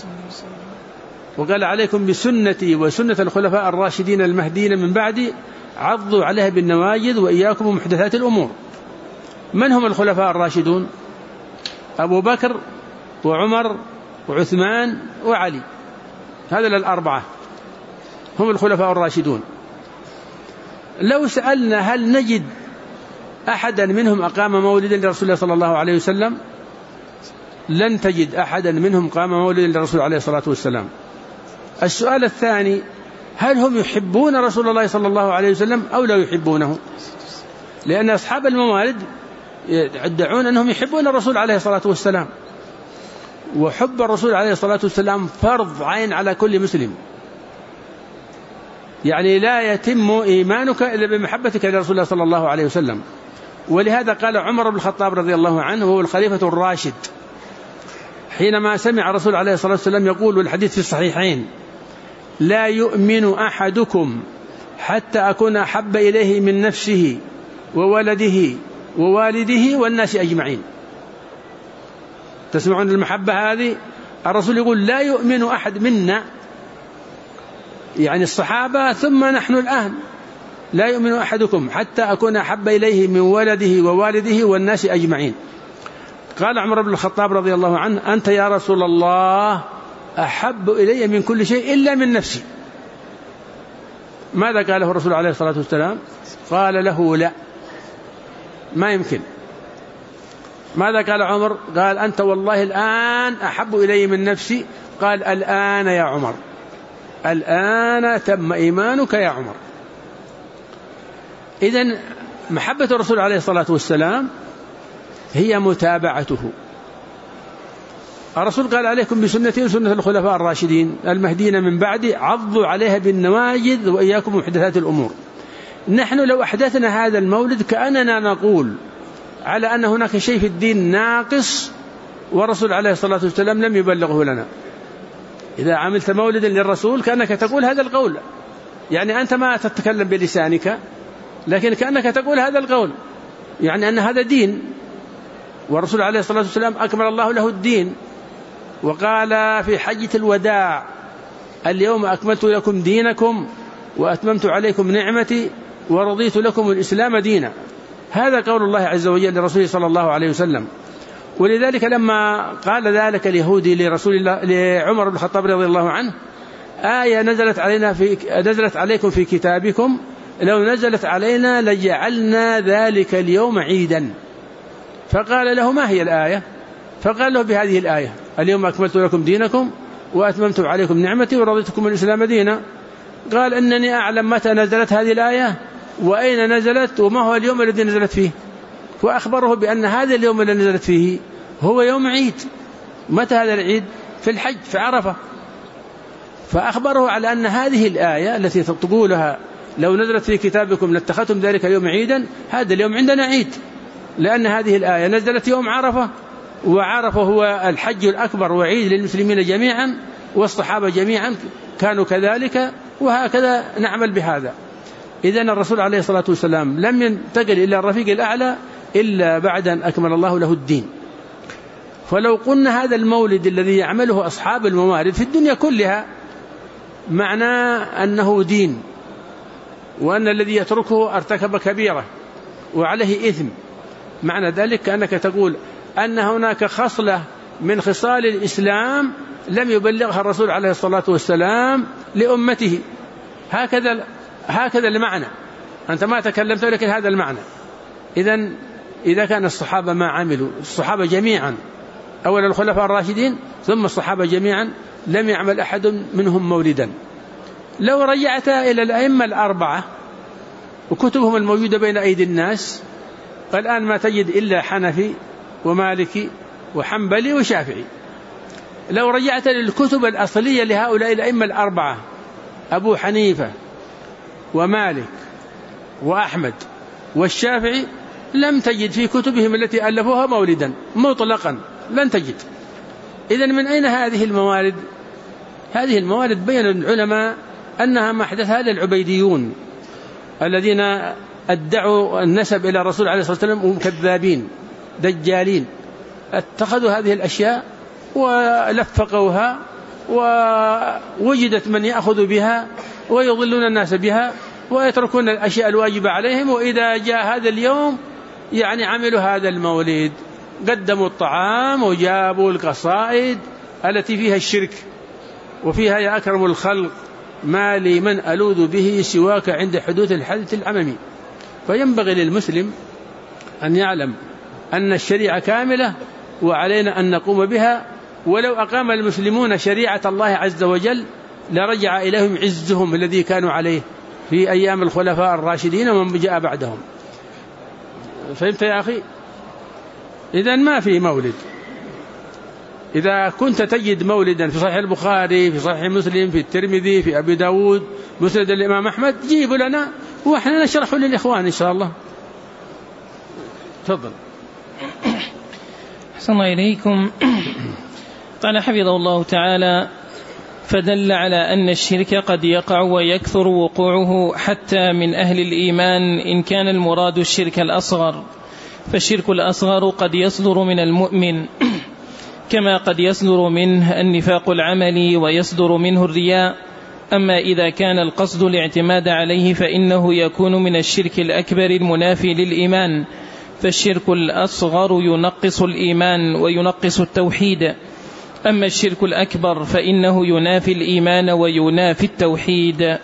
وقال عليكم بسنتي وسنة الخلفاء الراشدين المهديين من بعدي عضوا عليها بالنواجذ وإياكم ومحدثات الأمور. من هم الخلفاء الراشدون؟ أبو بكر وعمر وعثمان وعلي، هذا الأربعة هم الخلفاء الراشدون. لو سألنا هل نجد أحدا منهم أقام مولدا لرسول الله صلى الله عليه وسلم؟ لن تجد أحدا منهم قام مولدا لرسول عليه الصلاة والسلام. السؤال الثاني، هل هم يحبون رسول الله صلى الله عليه وسلم أو لا يحبونه؟ لأن أصحاب الموالد يدعون أنهم يحبون الرسول عليه الصلاة والسلام، وحب الرسول عليه الصلاة والسلام فرض عين على كل مسلم. يعني لا يتم إيمانك إلا بمحبتك لرسول الله صلى الله عليه وسلم. ولهذا قال عمر بن الخطاب رضي الله عنه وهو الخليفة الراشد حينما سمع الرسول عليه الصلاة والسلام يقول، والحديث في الصحيحين: لا يؤمن أحدكم حتى أكون أحب إليه من نفسه وولده ووالده والناس أجمعين. تسمعون المحبة هذه؟ الرسول يقول لا يؤمن أحد منا، يعني الصحابة ثم نحن الآن، لا يؤمن أحدكم حتى أكون أحب إليه من ولده ووالده والناس أجمعين. قال عمر بن الخطاب رضي الله عنه: أنت يا رسول الله أحب إلي من كل شيء إلا من نفسي. ماذا قاله الرسول عليه الصلاة والسلام؟ قال له: لا، ما يمكن. ماذا قال عمر؟ قال: أنت والله الآن أحب إلي من نفسي. قال: الآن يا عمر، الآن تم إيمانك يا عمر. إذن محبة الرسول عليه الصلاة والسلام هي متابعته. الرسول قال: عليكم بسنتي وسنة الخلفاء الراشدين المهديين من بعدي، عضوا عليها بالنواجذ وإياكم محدثات الأمور. نحن لو أحدثنا هذا المولد كأننا نقول على أن هناك شيء في الدين ناقص والرسول عليه الصلاة والسلام لم يبلغه لنا. إذا عملت مولدا للرسول كأنك تقول هذا القول، يعني أنت ما تتكلم بلسانك لكن كأنك تقول هذا القول، يعني أن هذا دين، والرسول عليه الصلاة والسلام أكمل الله له الدين، وقال في حجة الوداع: اليوم أكملت لكم دينكم وأتممت عليكم نعمتي ورضيت لكم الإسلام دينا. هذا قول الله عز وجل لرسوله صلى الله عليه وسلم. ولذلك لما قال ذلك اليهودي لعمر بن الخطاب رضي الله عنه: آية نزلت عليكم في كتابكم، لو نزلت علينا لجعلنا ذلك اليوم عيدا. فقال له: ما هي الآية؟ فقال له: بهذه الآية: اليوم أكملت لكم دينكم وأتممت عليكم نعمتي ورضيتكم الإسلام دينا. قال: إنني أعلم متى نزلت هذه الآية وأين نزلت وما هو اليوم الذي نزلت فيه. وأخبره بأن هذا اليوم الذي نزلت فيه هو يوم عيد. متى هذا العيد؟ في الحج، في عرفة. فأخبره على أن هذه الآية التي تقولها لو نزلت في كتابكم لاتخذتم ذلك اليوم عيدا، هذا اليوم عندنا عيد، لأن هذه الآية نزلت يوم عرفة، وعرفة هو الحج الأكبر وعيد للمسلمين جميعا، والصحابة جميعا كانوا كذلك، وهكذا نعمل بهذا. إذن الرسول عليه الصلاة والسلام لم ينتقل إلى الرفيق الأعلى إلا بعد أن أكمل الله له الدين. فلو قلنا هذا المولد الذي يعمله أصحاب الموارد في الدنيا كلها معناه أنه دين، وأن الذي يتركه ارتكب كبيرة وعليه إثم، معنى ذلك كأنك تقول أن هناك خصلة من خصال الإسلام لم يبلغها الرسول عليه الصلاة والسلام لأمته. هكذا المعنى، أنت ما تكلمت لكن هذا المعنى. إذا كان الصحابة ما عملوا، الصحابة جميعا أولا الخلفاء الراشدين ثم الصحابة جميعا، لم يعمل أحد منهم مولدا. لو رجعت إلى الأئمة الأربعة وكتبهم الموجودة بين أيدي الناس، الآن ما تجد إلا حنفي ومالكي وحنبلي وشافعي. لو رجعت للكتب الأصلية لهؤلاء الأئمة الأربعة، أبو حنيفة ومالك وأحمد والشافعي، لم تجد في كتبهم التي ألفوها مولدا مطلقا، لن تجد. إذن من أين هذه الموارد؟ هذه الموارد بين العلماء أنها ما أحدثها للعبيديون الذين ادعوا النسب إلى الرسول عليه الصلاة والسلام وهم كذابين دجالين، اتخذوا هذه الأشياء ولفقوها، ووجدت من يأخذ بها ويضلون الناس بها ويتركون الأشياء الواجبة عليهم. وإذا جاء هذا اليوم يعني عملوا هذا المولد، قدموا الطعام وجابوا القصائد التي فيها الشرك وفيها يا أكرم الخلق ما لي من ألوذ به سواك عند حدوث الحدث العممي. فينبغي للمسلم أن يعلم أن الشريعة كاملة وعلينا أن نقوم بها. ولو أقام المسلمون شريعة الله عز وجل لرجع إليهم عزهم الذي كانوا عليه في أيام الخلفاء الراشدين ومن جاء بعدهم. فهمت يا أخي؟ إذن ما في مولد. إذا كنت تجد مولدا في صحيح البخاري، في صحيح مسلم، في الترمذي، في أبي داود، مسند الإمام أحمد، جيب لنا وإحنا نشرحه للإخوان إن شاء الله. تفضل. أحسن الله إليكم. قال حفظه الله تعالى: فدل على أن الشرك قد يقع ويكثر وقوعه حتى من أهل الإيمان إن كان المراد الشرك الأصغر، فالشرك الأصغر قد يصدر من المؤمن كما قد يصدر منه النفاق العملي ويصدر منه الرياء. أما إذا كان القصد الاعتماد عليه فإنه يكون من الشرك الأكبر المنافي للإيمان، فالشرك الأصغر ينقص الإيمان وينقص التوحيد، أما الشرك الأكبر فإنه ينافي الإيمان وينافي التوحيد.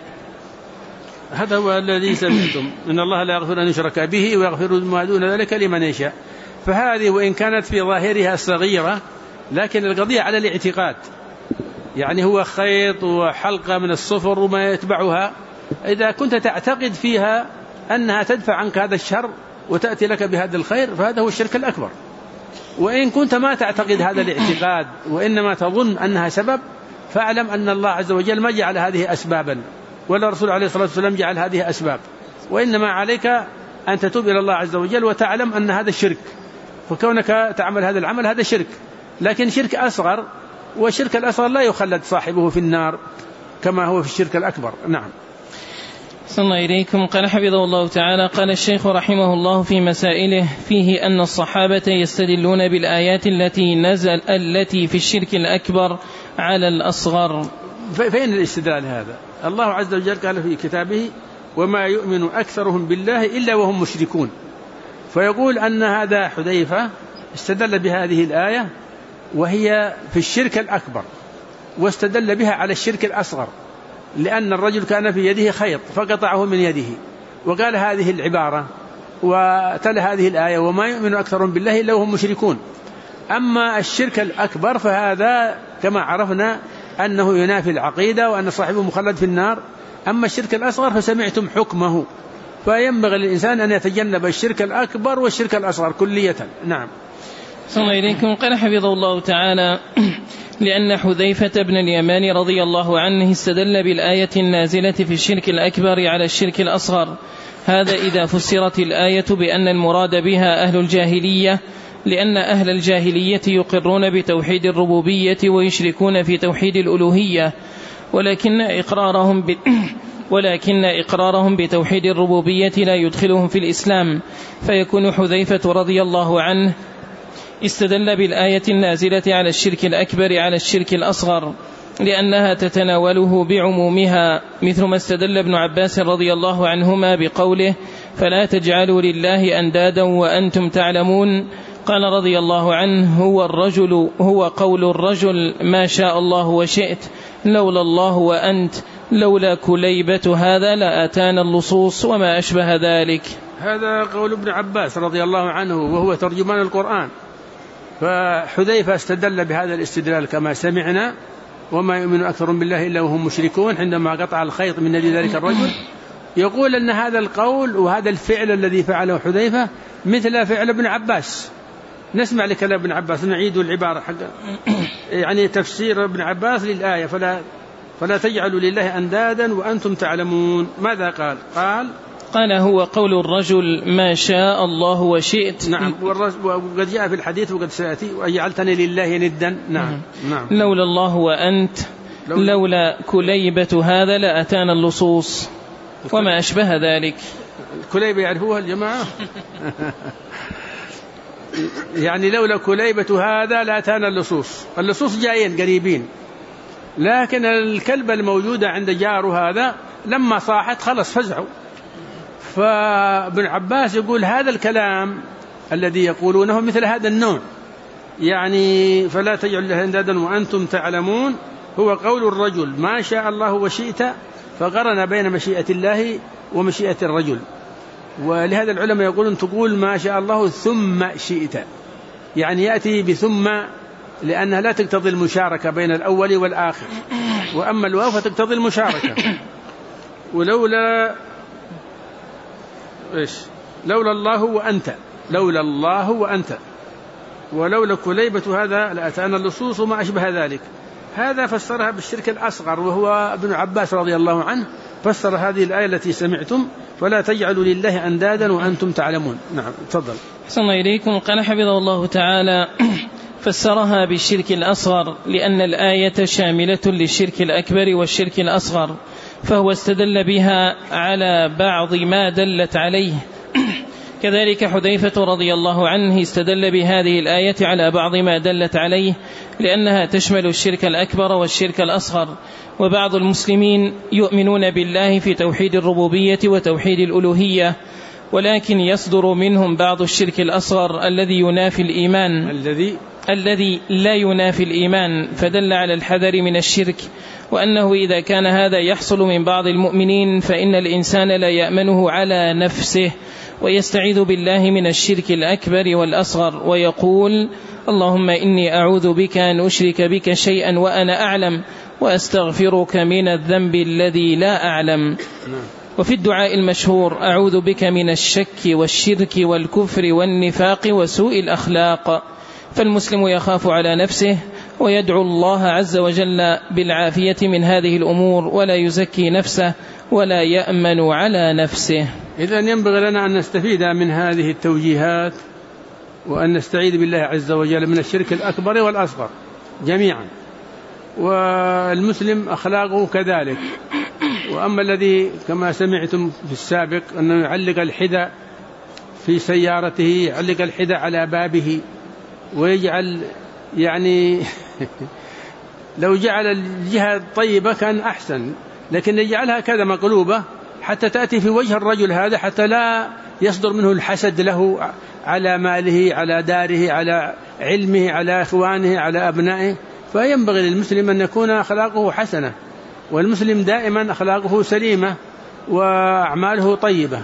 هذا هو الذي سمعتم، إن الله لا يغفر أن يشرك به ويغفر ما دون ذلك لمن يشاء. فهذه وإن كانت في ظاهرها صغيرة لكن القضية على الاعتقاد، يعني هو خيط وحلقة من الصفر وما يتبعها، إذا كنت تعتقد فيها أنها تدفع عنك هذا الشر وتأتي لك بهذا الخير فهذا هو الشرك الأكبر. وإن كنت ما تعتقد هذا الاعتقاد وإنما تظن أنها سبب، فاعلم أن الله عز وجل ما جعل هذه أسبابا، ولا الرسول عليه الصلاة والسلام جعل هذه أسباب، وإنما عليك أن تتوب إلى الله عز وجل وتعلم أن هذا الشرك، فكونك تعمل هذا العمل هذا شرك، لكن شرك أصغر، والشرك الأصغر لا يخلد صاحبه في النار كما هو في الشرك الأكبر. نعم. صلى الله إليكم. قال حفظه الله تعالى: قال الشيخ رحمه الله في مسائله فيه أن الصحابة يستدلون بالآيات التي في الشرك الأكبر على الأصغر. فين الاستدلال هذا؟ الله عز وجل قال في كتابه: وما يؤمن أكثرهم بالله إلا وهم مشركون. فيقول أن هذا حذيفة استدل بهذه الآية وهي في الشرك الأكبر، واستدل بها على الشرك الأصغر، لأن الرجل كان في يده خيط فقطعه من يده، وقال هذه العبارة وتلا هذه الآية: وما يؤمن أكثرهم بالله إلا وهم مشركون. أما الشرك الأكبر فهذا كما عرفنا أنه ينافي العقيدة وأن صاحبه مخلد في النار. أما الشرك الأصغر فسمعتم حكمه، فينبغي للإنسان أن يتجنب الشرك الأكبر والشرك الأصغر كلية. نعم. صلى الله إليكم. قال حفظه الله تعالى: لأن حذيفة بن اليمان رضي الله عنه استدل بالآية النازلة في الشرك الأكبر على الشرك الأصغر، هذا إذا فسرت الآية بأن المراد بها أهل الجاهلية، لأن أهل الجاهلية يقرون بتوحيد الربوبية ويشركون في توحيد الألوهية، ولكن إقرارهم بتوحيد الربوبية لا يدخلهم في الإسلام، فيكون حذيفة رضي الله عنه استدل بالآية النازلة على الشرك الأكبر على الشرك الأصغر، لأنها تتناوله بعمومها، مثل ما استدل ابن عباس رضي الله عنهما بقوله: فلا تجعلوا لله أندادا وأنتم تعلمون. قال رضي الله عنه: هو قول الرجل ما شاء الله وشئت، لولا الله وأنت، لولا كليبة هذا لأتانا اللصوص، وما أشبه ذلك. هذا قول ابن عباس رضي الله عنه وهو ترجمان القرآن. فحذيفة استدل بهذا الاستدلال كما سمعنا: وما يؤمن أكثر بالله إلا وهم مشركون، عندما قطع الخيط من يد ذلك الرجل. يقول أن هذا القول وهذا الفعل الذي فعله حذيفة مثل فعل ابن عباس. نسمع لكلام ابن عباس، نعيد العبارة حقا، يعني تفسير ابن عباس للآية: فلا تجعلوا لله أندادا وأنتم تعلمون. ماذا قال هو قول الرجل ما شاء الله وشئت. نعم. وقد جاء في الحديث وقد سيأتي: وأجعلتني لله ندا. نعم. لولا الله وأنت، لولا كليبة هذا لأتانا اللصوص، وما أشبه ذلك. كليبة يعرفوها الجماعة؟ يعني لولا كليبة هذا لأتانا اللصوص. اللصوص جايين قريبين، لكن الكلبة الموجودة عند جاره هذا لما صاحت خلص فزعوا. فابن عباس يقول هذا الكلام الذي يقولونه مثل هذا النوع، يعني فلا تجعل له اندادا وأنتم تعلمون، هو قول الرجل ما شاء الله وشئت، فقرن بين مشيئة الله ومشيئة الرجل. ولهذا العلماء يقولون تقول ما شاء الله ثم شئت، يعني يأتي بثم لأنها لا تقتضي المشاركة بين الأول والآخر، وأما الواو فتقتضي المشاركة. ولولا الله وأنت، لولا الله وأنت، ولولا كليبة هذا لأتانا اللصوص وما أشبه ذلك. هذا فسرها بالشرك الأصغر، وهو ابن عباس رضي الله عنه فسر هذه الآية التي سمعتم: فلا تجعلوا لله أندادا وأنتم تعلمون. نعم. تفضل. أحسن الله إليكم. قال حفظه الله تعالى: فسرها بالشرك الأصغر لأن الآية شاملة للشرك الأكبر والشرك الأصغر، فهو استدل بها على بعض ما دلت عليه، كذلك حذيفة رضي الله عنه استدل بهذه الآية على بعض ما دلت عليه لأنها تشمل الشرك الأكبر والشرك الأصغر. وبعض المسلمين يؤمنون بالله في توحيد الربوبية وتوحيد الألوهية، ولكن يصدر منهم بعض الشرك الأصغر الذي ينافي الإيمان، الذي لا ينافي الإيمان، فدل على الحذر من الشرك، وأنه إذا كان هذا يحصل من بعض المؤمنين فإن الإنسان لا يأمنه على نفسه، ويستعيذ بالله من الشرك الأكبر والأصغر، ويقول اللهم إني أعوذ بك أن أشرك بك شيئا وأنا أعلم، وأستغفرك من الذنب الذي لا أعلم. وفي الدعاء المشهور أعوذ بك من الشك والشرك والكفر والنفاق وسوء الأخلاق. فالمسلم يخاف على نفسه ويدعو الله عز وجل بالعافية من هذه الأمور، ولا يزكي نفسه ولا يأمن على نفسه. إذن ينبغي لنا أن نستفيد من هذه التوجيهات، وأن نستعيذ بالله عز وجل من الشرك الأكبر والأصغر جميعا، والمسلم أخلاقه كذلك. وأما الذي كما سمعتم في السابق أنه يعلق الحذاء في سيارته، يعلق الحذاء على بابه ويجعل يعني لو جعل الجهة طيبة كان أحسن، لكن يجعلها كذا مقلوبة حتى تأتي في وجه الرجل هذا، حتى لا يصدر منه الحسد له على ماله، على داره، على علمه، على إخوانه، على أبنائه. فينبغي للمسلم أن يكون أخلاقه حسنة، والمسلم دائما أخلاقه سليمة وأعماله طيبة.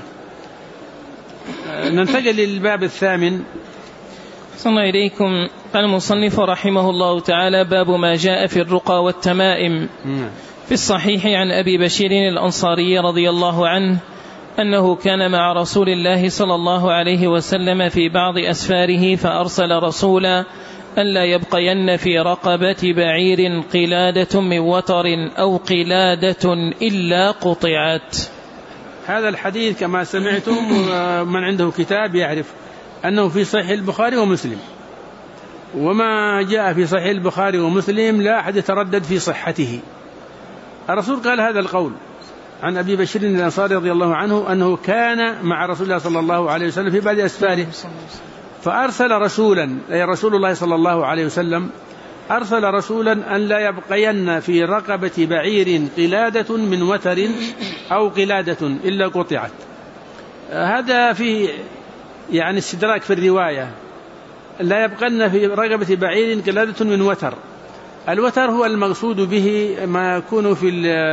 ننتقل للباب الثامن. صلى إليكم. قال المصنف رحمه الله تعالى: باب ما جاء في الرقى والتمائم. في الصحيح عن أبي بشير الأنصاري رضي الله عنه أنه كان مع رسول الله صلى الله عليه وسلم في بعض أسفاره، فأرسل رسولا ألا يبقين في رقبة بعير قلادة من وتر أو قلادة إلا قطعت. هذا الحديث كما سمعتم، من عنده كتاب يعرف أنه في صحيح البخاري ومسلم، وما جاء في صحيح البخاري ومسلم لا أحد يتردد في صحته. الرسول قال هذا القول عن أبي بشير الأنصاري رضي الله عنه أنه كان مع رسول الله صلى الله عليه وسلم في بعض أسفاره، فأرسل رسولا، أي رسول الله صلى الله عليه وسلم أرسل رسولا أن لا يبقين في رقبة بعير قلادة من وتر أو قلادة إلا قطعت. هذا في يعني استدراك في الرواية، لا يبقين في رقبة بعير قلادة من وتر. الوتر هو المقصود به ما يكون في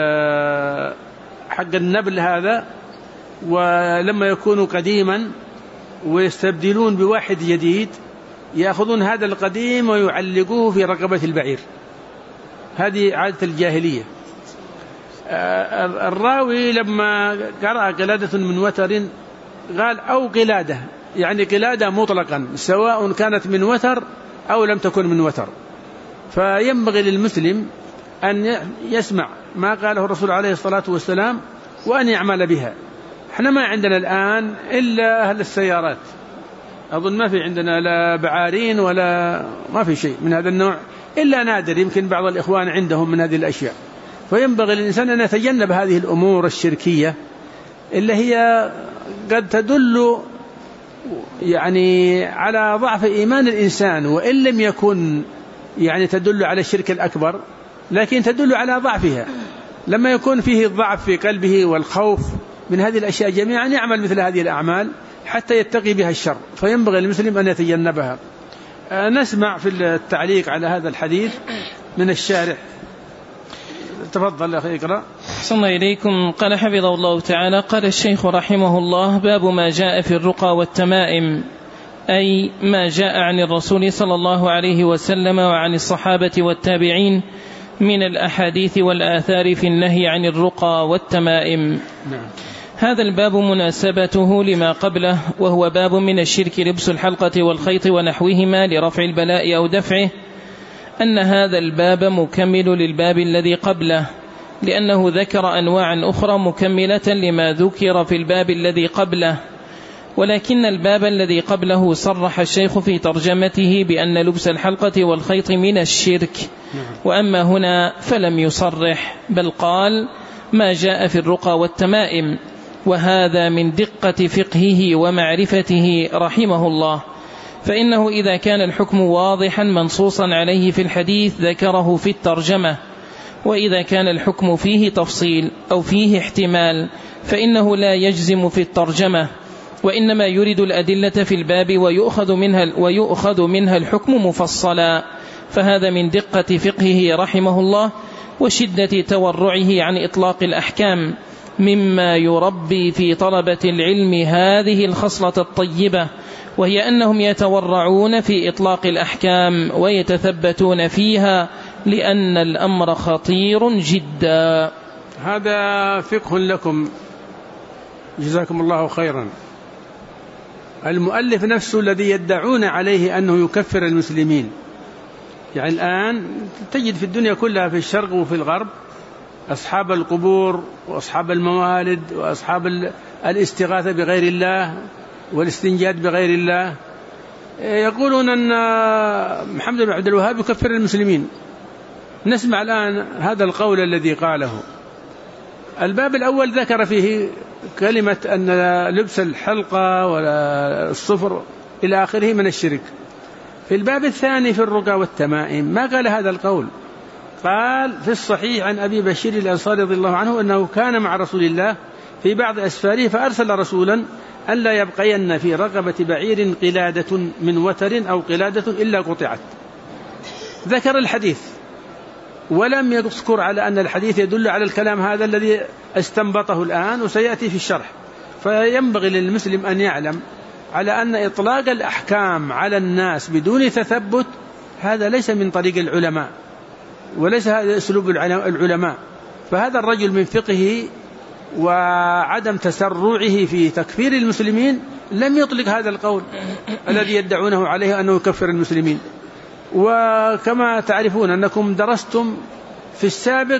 حق النبل هذا، ولما يكون قديما ويستبدلون بواحد جديد يأخذون هذا القديم ويعلقوه في رقبة البعير. هذه عادة الجاهلية. الراوي لما قرأ قلادة من وتر قال أو قلادة، يعني قلادة مطلقا سواء كانت من وتر أو لم تكن من وتر. فينبغي للمسلم أن يسمع ما قاله الرسول عليه الصلاة والسلام وأن يعمل بها. احنا ما عندنا الآن إلا أهل السيارات، أظن ما في عندنا لا بعارين ولا ما في شيء من هذا النوع إلا نادر، يمكن بعض الإخوان عندهم من هذه الأشياء. فينبغي للإنسان أن يتجنب هذه الأمور الشركية اللي هي قد تدل يعني على ضعف إيمان الإنسان، وإن لم يكن يعني تدل على الشرك الأكبر لكن تدل على ضعفها. لما يكون فيه الضعف في قلبه والخوف من هذه الأشياء جميعا يعمل مثل هذه الأعمال حتى يتقي بها الشر، فينبغي للمسلم أن يتجنبها. نسمع في التعليق على هذا الحديث من الشارح. تفضل أخي اقرأ. صلى إليكم. قال حفظه الله تعالى: قال الشيخ رحمه الله: باب ما جاء في الرقى والتمائم، أي ما جاء عن الرسول صلى الله عليه وسلم وعن الصحابة والتابعين من الأحاديث والآثار في النهي عن الرقى والتمائم. نعم. هذا الباب مناسبته لما قبله، وهو باب من الشرك لبس الحلقة والخيط ونحوهما لرفع البلاء أو دفعه، أن هذا الباب مكمل للباب الذي قبله، لأنه ذكر أنواعا أخرى مكملة لما ذكر في الباب الذي قبله. ولكن الباب الذي قبله صرح الشيخ في ترجمته بأن لبس الحلقة والخيط من الشرك، وأما هنا فلم يصرح، بل قال ما جاء في الرقى والتمائم، وهذا من دقة فقهه ومعرفته رحمه الله، فإنه إذا كان الحكم واضحا منصوصا عليه في الحديث ذكره في الترجمة، وإذا كان الحكم فيه تفصيل أو فيه احتمال فإنه لا يجزم في الترجمة، وإنما يرد الأدلة في الباب ويؤخذ منها الحكم مفصلا. فهذا من دقة فقهه رحمه الله وشدة تورعه عن إطلاق الأحكام، مما يربي في طلبة العلم هذه الخصلة الطيبة، وهي أنهم يتورعون في إطلاق الأحكام ويتثبتون فيها، لأن الأمر خطير جدا. هذا فقه لكم جزاكم الله خيرا. المؤلف نفسه الذي يدعون عليه أنه يكفر المسلمين، يعني الآن تجد في الدنيا كلها في الشرق وفي الغرب أصحاب القبور وأصحاب الموالد وأصحاب الاستغاثة بغير الله والاستنجاد بغير الله يقولون أن محمد بن عبد الوهاب يكفر المسلمين. نسمع الآن هذا القول الذي قاله. الباب الأول ذكر فيه كلمة أن لبس الحلقة ولا الصفر إلى آخره من الشرك. في الباب الثاني في الرقى والتمائم ما قال هذا القول، قال في الصحيح عن أبي بشير الأنصاري رضي الله عنه أنه كان مع رسول الله في بعض أسفاره فأرسل رسولا ألا يبقين في رقبة بعير قلادة من وتر أو قلادة إلا قطعت. ذكر الحديث ولم يذكر على أن الحديث يدل على الكلام هذا الذي استنبطه الآن وسيأتي في الشرح. فينبغي للمسلم أن يعلم على أن إطلاق الأحكام على الناس بدون تثبت هذا ليس من طريق العلماء وليس هذا أسلوب العلماء. فهذا الرجل من فقهه وعدم تسرعه في تكفير المسلمين لم يطلق هذا القول الذي يدعونه عليه أنه يكفر المسلمين. وكما تعرفون أنكم درستم في السابق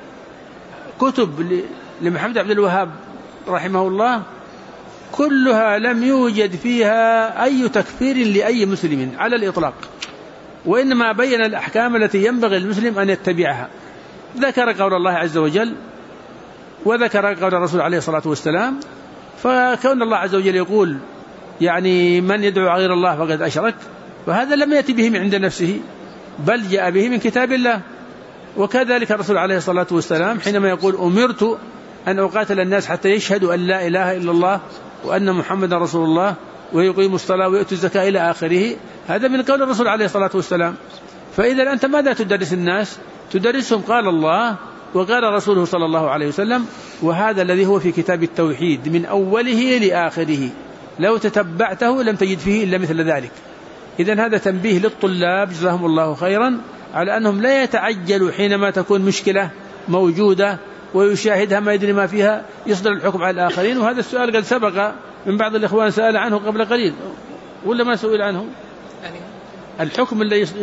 كتب لمحمد عبد الوهاب رحمه الله كلها لم يوجد فيها أي تكفير لأي مسلم على الإطلاق، وإنما بين الأحكام التي ينبغي المسلم أن يتبعها. ذكر قول الله عز وجل وذكر قول الرسول عليه الصلاة والسلام. فكون الله عز وجل يقول يعني من يدعو غير الله فقد أشرك، وهذا لم يأتي به من عند نفسه بل جاء به من كتاب الله. وكذلك الرسول عليه الصلاة والسلام حينما يقول أمرت أن أقاتل الناس حتى يشهدوا أن لا إله إلا الله وأن محمد رسول الله ويقيموا الصلاة ويؤتوا الزكاة إلى آخره، هذا من قول الرسول عليه الصلاة والسلام. فإذا أنت ماذا تدرس الناس؟ تدرسهم قال الله وقال رسوله صلى الله عليه وسلم، وهذا الذي هو في كتاب التوحيد من أوله لآخره، لو تتبعته لم تجد فيه إلا مثل ذلك. إذن هذا تنبيه للطلاب جزاهم الله خيرا على أنهم لا يتعجلوا حينما تكون مشكلة موجودة ويشاهدها ما يدري ما فيها يصدر الحكم على الآخرين. وهذا السؤال قد سبق من بعض الإخوان سأل عنه قبل قليل ولا ما سئل عنه. الحكم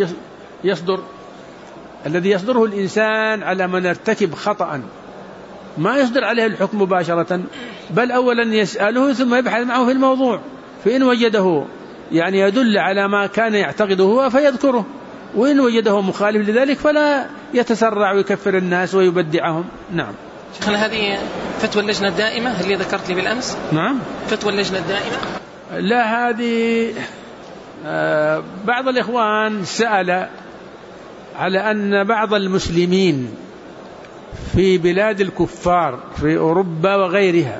الذي يصدره الإنسان على من ارتكب خطأ ما يصدر عليه الحكم مباشرة، بل أولا يسأله ثم يبحث معه في الموضوع، فإن وجده يعني يدل على ما كان يعتقده هو فيذكره، وإن وجده مخالف لذلك فلا يتسرع ويكفر الناس ويبدعهم. نعم. شيخنا هذه فتوى اللجنة الدائمة اللي ذكرت لي بالأمس؟ نعم. فتوى اللجنة الدائمة؟ لا، هذه بعض الإخوان سأل على أن بعض المسلمين في بلاد الكفار في أوروبا وغيرها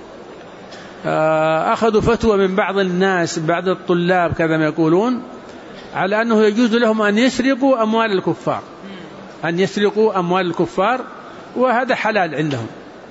أخذوا فتوى من بعض الناس بعض الطلاب كذا ما يقولون على أنه يجوز لهم أن يسرقوا أموال الكفار، أن يسرقوا أموال الكفار، وهذا حلال عندهم.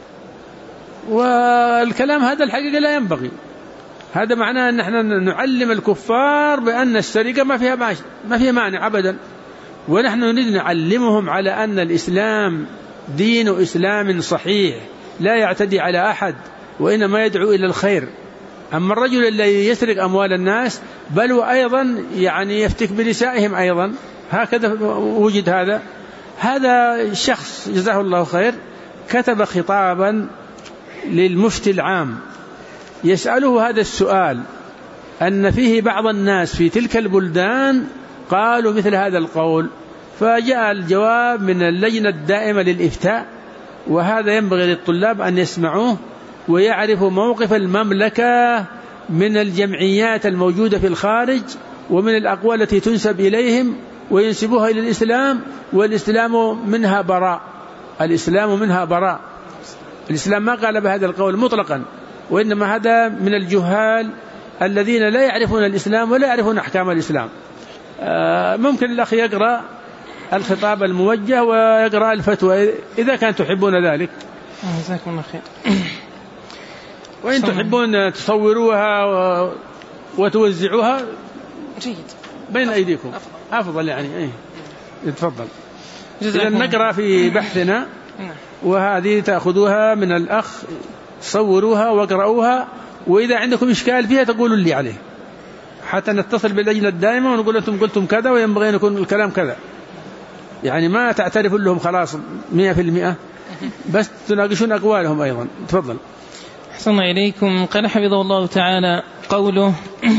والكلام هذا الحقيقة لا ينبغي. هذا معناه أن نحن نعلم الكفار بأن السرقة ما فيها مانع أبدا، ونحن نريد نعلمهم على أن الإسلام دين إسلام صحيح لا يعتدي على أحد وإنما يدعو إلى الخير. أما الرجل الذي يسرق أموال الناس بل وأيضا يعني يفتك بنسائهم أيضا، هكذا وجد هذا الشخص جزاه الله خير كتب خطابا للمفتي العام يسأله هذا السؤال، أن فيه بعض الناس في تلك البلدان قالوا مثل هذا القول، فجاء الجواب من اللجنة الدائمة للإفتاء، وهذا ينبغي للطلاب أن يسمعوه ويعرف موقف المملكة من الجمعيات الموجودة في الخارج ومن الأقوال التي تنسب إليهم وينسبوها إلى الإسلام، والإسلام منها براء. الإسلام منها براء. الإسلام ما قال بهذا القول مطلقا، وإنما هذا من الجهال الذين لا يعرفون الإسلام ولا يعرفون أحكام الإسلام. ممكن الأخ يقرأ الخطاب الموجه ويقرأ الفتوى إذا كان تحبون ذلك. جزاكم الله خير. وإن تحبون تصوروها وتوزعوها جيد بين أيديكم أفضل يعني. تفضل. إذا نقرأ في بحثنا، وهذه تأخذوها من الأخ، صوروها واقرأوها، وإذا عندكم إشكال فيها تقولوا لي عليه حتى نتصل باللجنة الدائمة ونقول أنتم قلتم كذا وينبغي أن يكون الكلام كذا، يعني ما تعترفوا لهم خلاص 100%، بس تناقشون أقوالهم أيضا. تفضل. أحسن إليكم. قال حفظه الله تعالى قوله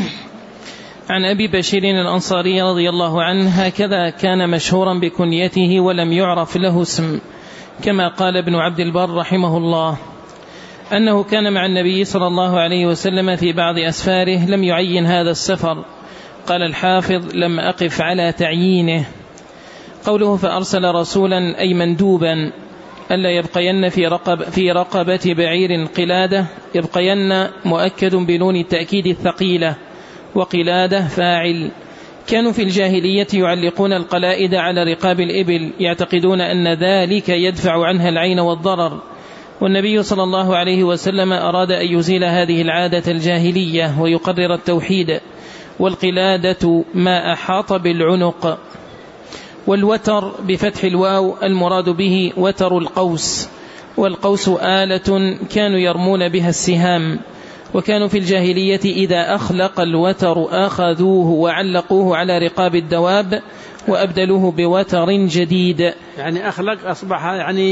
عن أبي بشير الأنصاري رضي الله عنه: هكذا كان مشهورا بكنيته ولم يعرف له اسم، كما قال ابن عبد البر رحمه الله أنه كان مع النبي صلى الله عليه وسلم في بعض أسفاره لم يعين هذا السفر. قال الحافظ: لم أقف على تعيينه. قوله فأرسل رسولا أي مندوبا ألا يبقين في رقبة بعير قلادة. يبقين مؤكد بنون التأكيد الثقيلة، وقلادة فاعل. كانوا في الجاهلية يعلقون القلائد على رقاب الإبل، يعتقدون أن ذلك يدفع عنها العين والضرر، والنبي صلى الله عليه وسلم أراد أن يزيل هذه العادة الجاهلية ويقرر التوحيد. والقلادة ما أحاط بالعنق. والوتر بفتح الواو المراد به وتر القوس، والقوس آلة كانوا يرمون بها السهام. وكانوا في الجاهلية إذا أخلق الوتر أخذوه وعلقوه على رقاب الدواب وأبدلوه بوتر جديد. يعني أخلق أصبح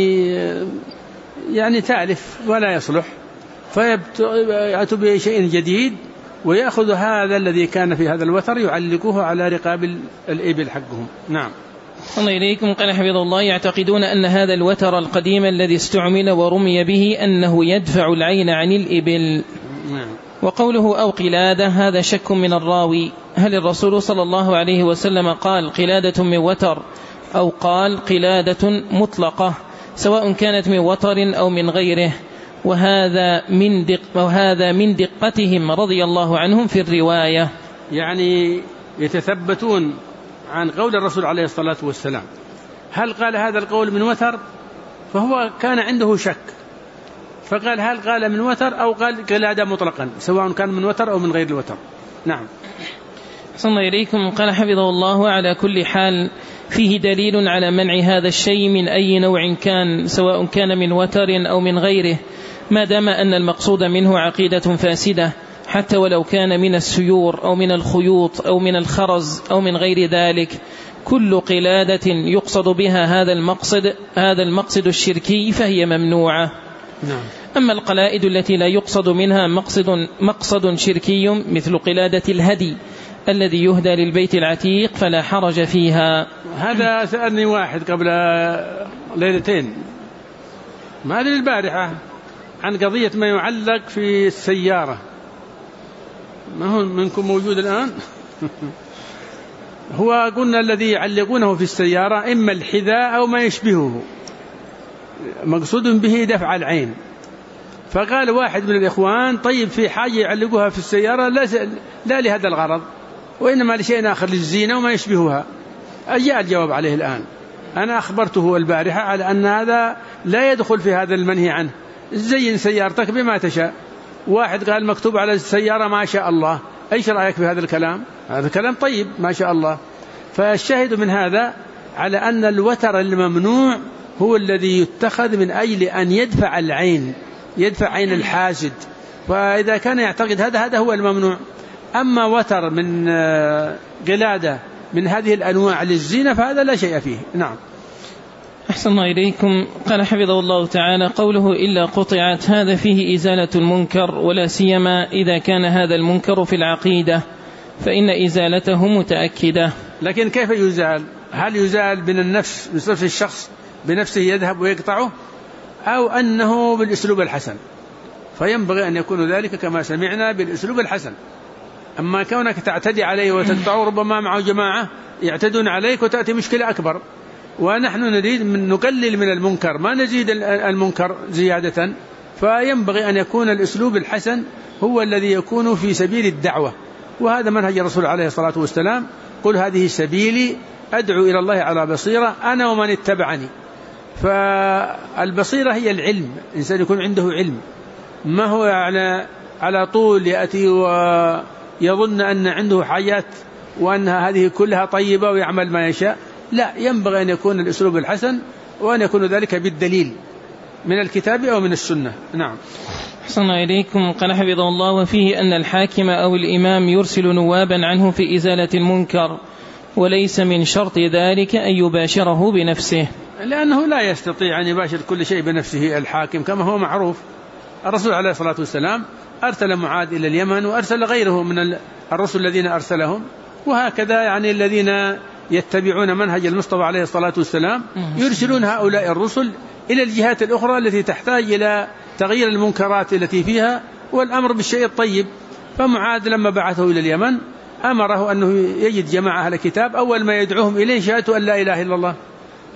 يعني تالف ولا يصلح، فيأتوا بشيء جديد ويأخذ هذا الذي كان في هذا الوتر يعلقوه على رقاب الإبل حقهم. نعم. الله إليكم. قال حفظه الله: يعتقدون أن هذا الوتر القديم الذي استعمل ورمي به أنه يدفع العين عن الإبل. نعم. وقوله أو قلادة هذا شك من الراوي، هل الرسول صلى الله عليه وسلم قال قلادة من وتر أو قال قلادة مطلقة، سواء كانت من وتر أو من غيره؟ وهذا من دقتهم رضي الله عنهم في الرواية. يعني يتثبتون عن قول الرسول عليه الصلاة والسلام، هل قال هذا القول من وتر؟ فهو كان عنده شك، فقال هل قال من وتر أو قال قلادة مطلقا، سواء كان من وتر أو من غير الوتر. نعم. صلى إليكم. قال حفظه الله: على كل حال فيه دليل على منع هذا الشيء من أي نوع كان، سواء كان من وتر أو من غيره، ما دام أن المقصود منه عقيدة فاسدة، حتى ولو كان من السيور أو من الخيوط أو من الخرز أو من غير ذلك. كل قلادة يقصد بها هذا المقصد الشركي فهي ممنوعة. نعم. أما القلائد التي لا يقصد منها مقصد شركي مثل قلادة الهدي الذي يهدى للبيت العتيق فلا حرج فيها. هذا سألني واحد قبل ليلتين، ما أدري البارحة، عن قضية ما يعلق في السيارة. ما هو منكم موجود الآن؟ هو قلنا الذي يعلقونه في السيارة إما الحذاء أو ما يشبهه، مقصود به دفع العين. فقال واحد من الإخوان: طيب في حاجة يعلقوها في السيارة لا لهذا الغرض، وإنما لشيء آخر للزينة وما يشبهها. أجاء الجواب عليه الآن. أنا أخبرته البارحة على أن هذا لا يدخل في هذا المنهي عنه. زين سيارتك بما تشاء. واحد قال مكتوب على السيارة ما شاء الله، أيش رأيك في هذا الكلام؟ هذا كلام طيب ما شاء الله. فالشاهد من هذا على أن الوتر الممنوع هو الذي يتخذ من أجل أن يدفع العين، يدفع عين الحاسد. فإذا كان يعتقد هذا هو الممنوع. أما وتر من قلادة من هذه الأنواع للزينة فهذا لا شيء فيه. نعم. أحسن الله إليكم. قال حفظه الله تعالى: قوله إلا قطعت، هذا فيه إزالة المنكر، ولا سيما إذا كان هذا المنكر في العقيدة فإن إزالته متأكدة. لكن كيف يزال؟ هل يزال من النفس، من نفس الشخص بنفسه يذهب ويقطعه، أو أنه بالأسلوب الحسن؟ فينبغي أن يكون ذلك كما سمعنا بالأسلوب الحسن. أما كونك تعتدي عليه وتقطعه، ربما معه جماعة يعتدون عليك وتأتي مشكلة أكبر. ونحن نريد من نقلل من المنكر، ما نزيد المنكر زيادة. فينبغي أن يكون الأسلوب الحسن هو الذي يكون في سبيل الدعوة، وهذا منهج الرسول عليه الصلاة والسلام: قل هذه سبيلي أدعو إلى الله على بصيرة أنا ومن اتبعني. فالبصيرة هي العلم، الإنسان يكون عنده علم، ما هو على طول يأتي ويظن أن عنده حاجات وأنها هذه كلها طيبة ويعمل ما يشاء. لا، ينبغي أن يكون الأسلوب الحسن، وأن يكون ذلك بالدليل من الكتاب أو من السنة. نعم. أحسن إليكم. قال حفظه الله: وفيه أن الحاكم أو الإمام يرسل نوابا عنه في إزالة المنكر، وليس من شرط ذلك أن يباشره بنفسه، لأنه لا يستطيع أن يباشر كل شيء بنفسه الحاكم، كما هو معروف. الرسول عليه الصلاة والسلام أرسل معاذ إلى اليمن، وأرسل غيره من الرسل الذين أرسلهم، وهكذا يعني الذين يتبعون منهج المصطفى عليه الصلاة والسلام يرسلون هؤلاء الرسل إلى الجهات الأخرى التي تحتاج إلى تغيير المنكرات التي فيها والأمر بالشيء الطيب. فمعاذ لما بعثه إلى اليمن أمره أنه يجد جماعة أهل الكتاب، أول ما يدعوهم إليه شهادة أن لا إله إلا الله.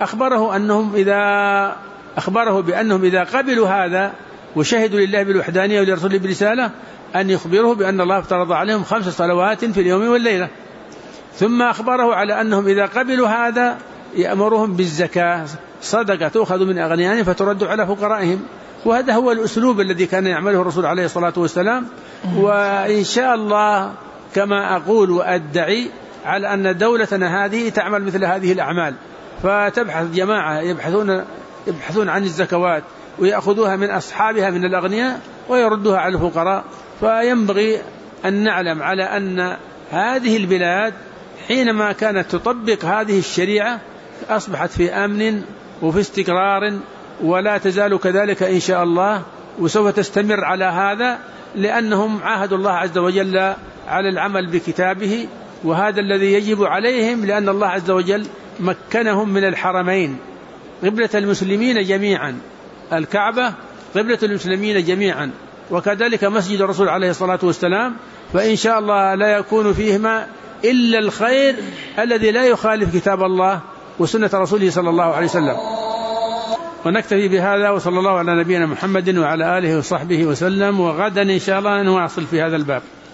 أخبره بأنهم إذا قبلوا هذا وشهدوا لله بالوحدانية ولرسوله بالرسالة أن يخبره بأن الله افترض عليهم 5 صلوات في اليوم والليلة. ثم أخبره على أنهم إذا قبلوا هذا يأمرهم بالزكاة، صدقة تؤخذ من أغنيائهم فترد على فقرائهم. وهذا هو الأسلوب الذي كان يعمله الرسول عليه الصلاة والسلام. وإن شاء الله كما أقول وأدعي على أن دولتنا هذه تعمل مثل هذه الأعمال، فتبحث جماعة يبحثون عن الزكوات ويأخذوها من أصحابها من الأغنياء ويردوها على الفقراء. فينبغي أن نعلم على أن هذه البلاد حينما كانت تطبق هذه الشريعة أصبحت في أمن وفي استقرار، ولا تزال كذلك إن شاء الله، وسوف تستمر على هذا، لأنهم عاهدوا الله عز وجل على العمل بكتابه، وهذا الذي يجب عليهم، لأن الله عز وجل مكنهم من الحرمين قبلة المسلمين جميعا، الكعبة قبلة المسلمين جميعا، وكذلك مسجد الرسول عليه الصلاة والسلام. فإن شاء الله لا يكون فيهما إلا الخير الذي لا يخالف كتاب الله وسنة رسوله صلى الله عليه وسلم. ونكتفي بهذا، وصلى الله على نبينا محمد وعلى آله وصحبه وسلم. وغدا إن شاء الله نواصل في هذا الباب.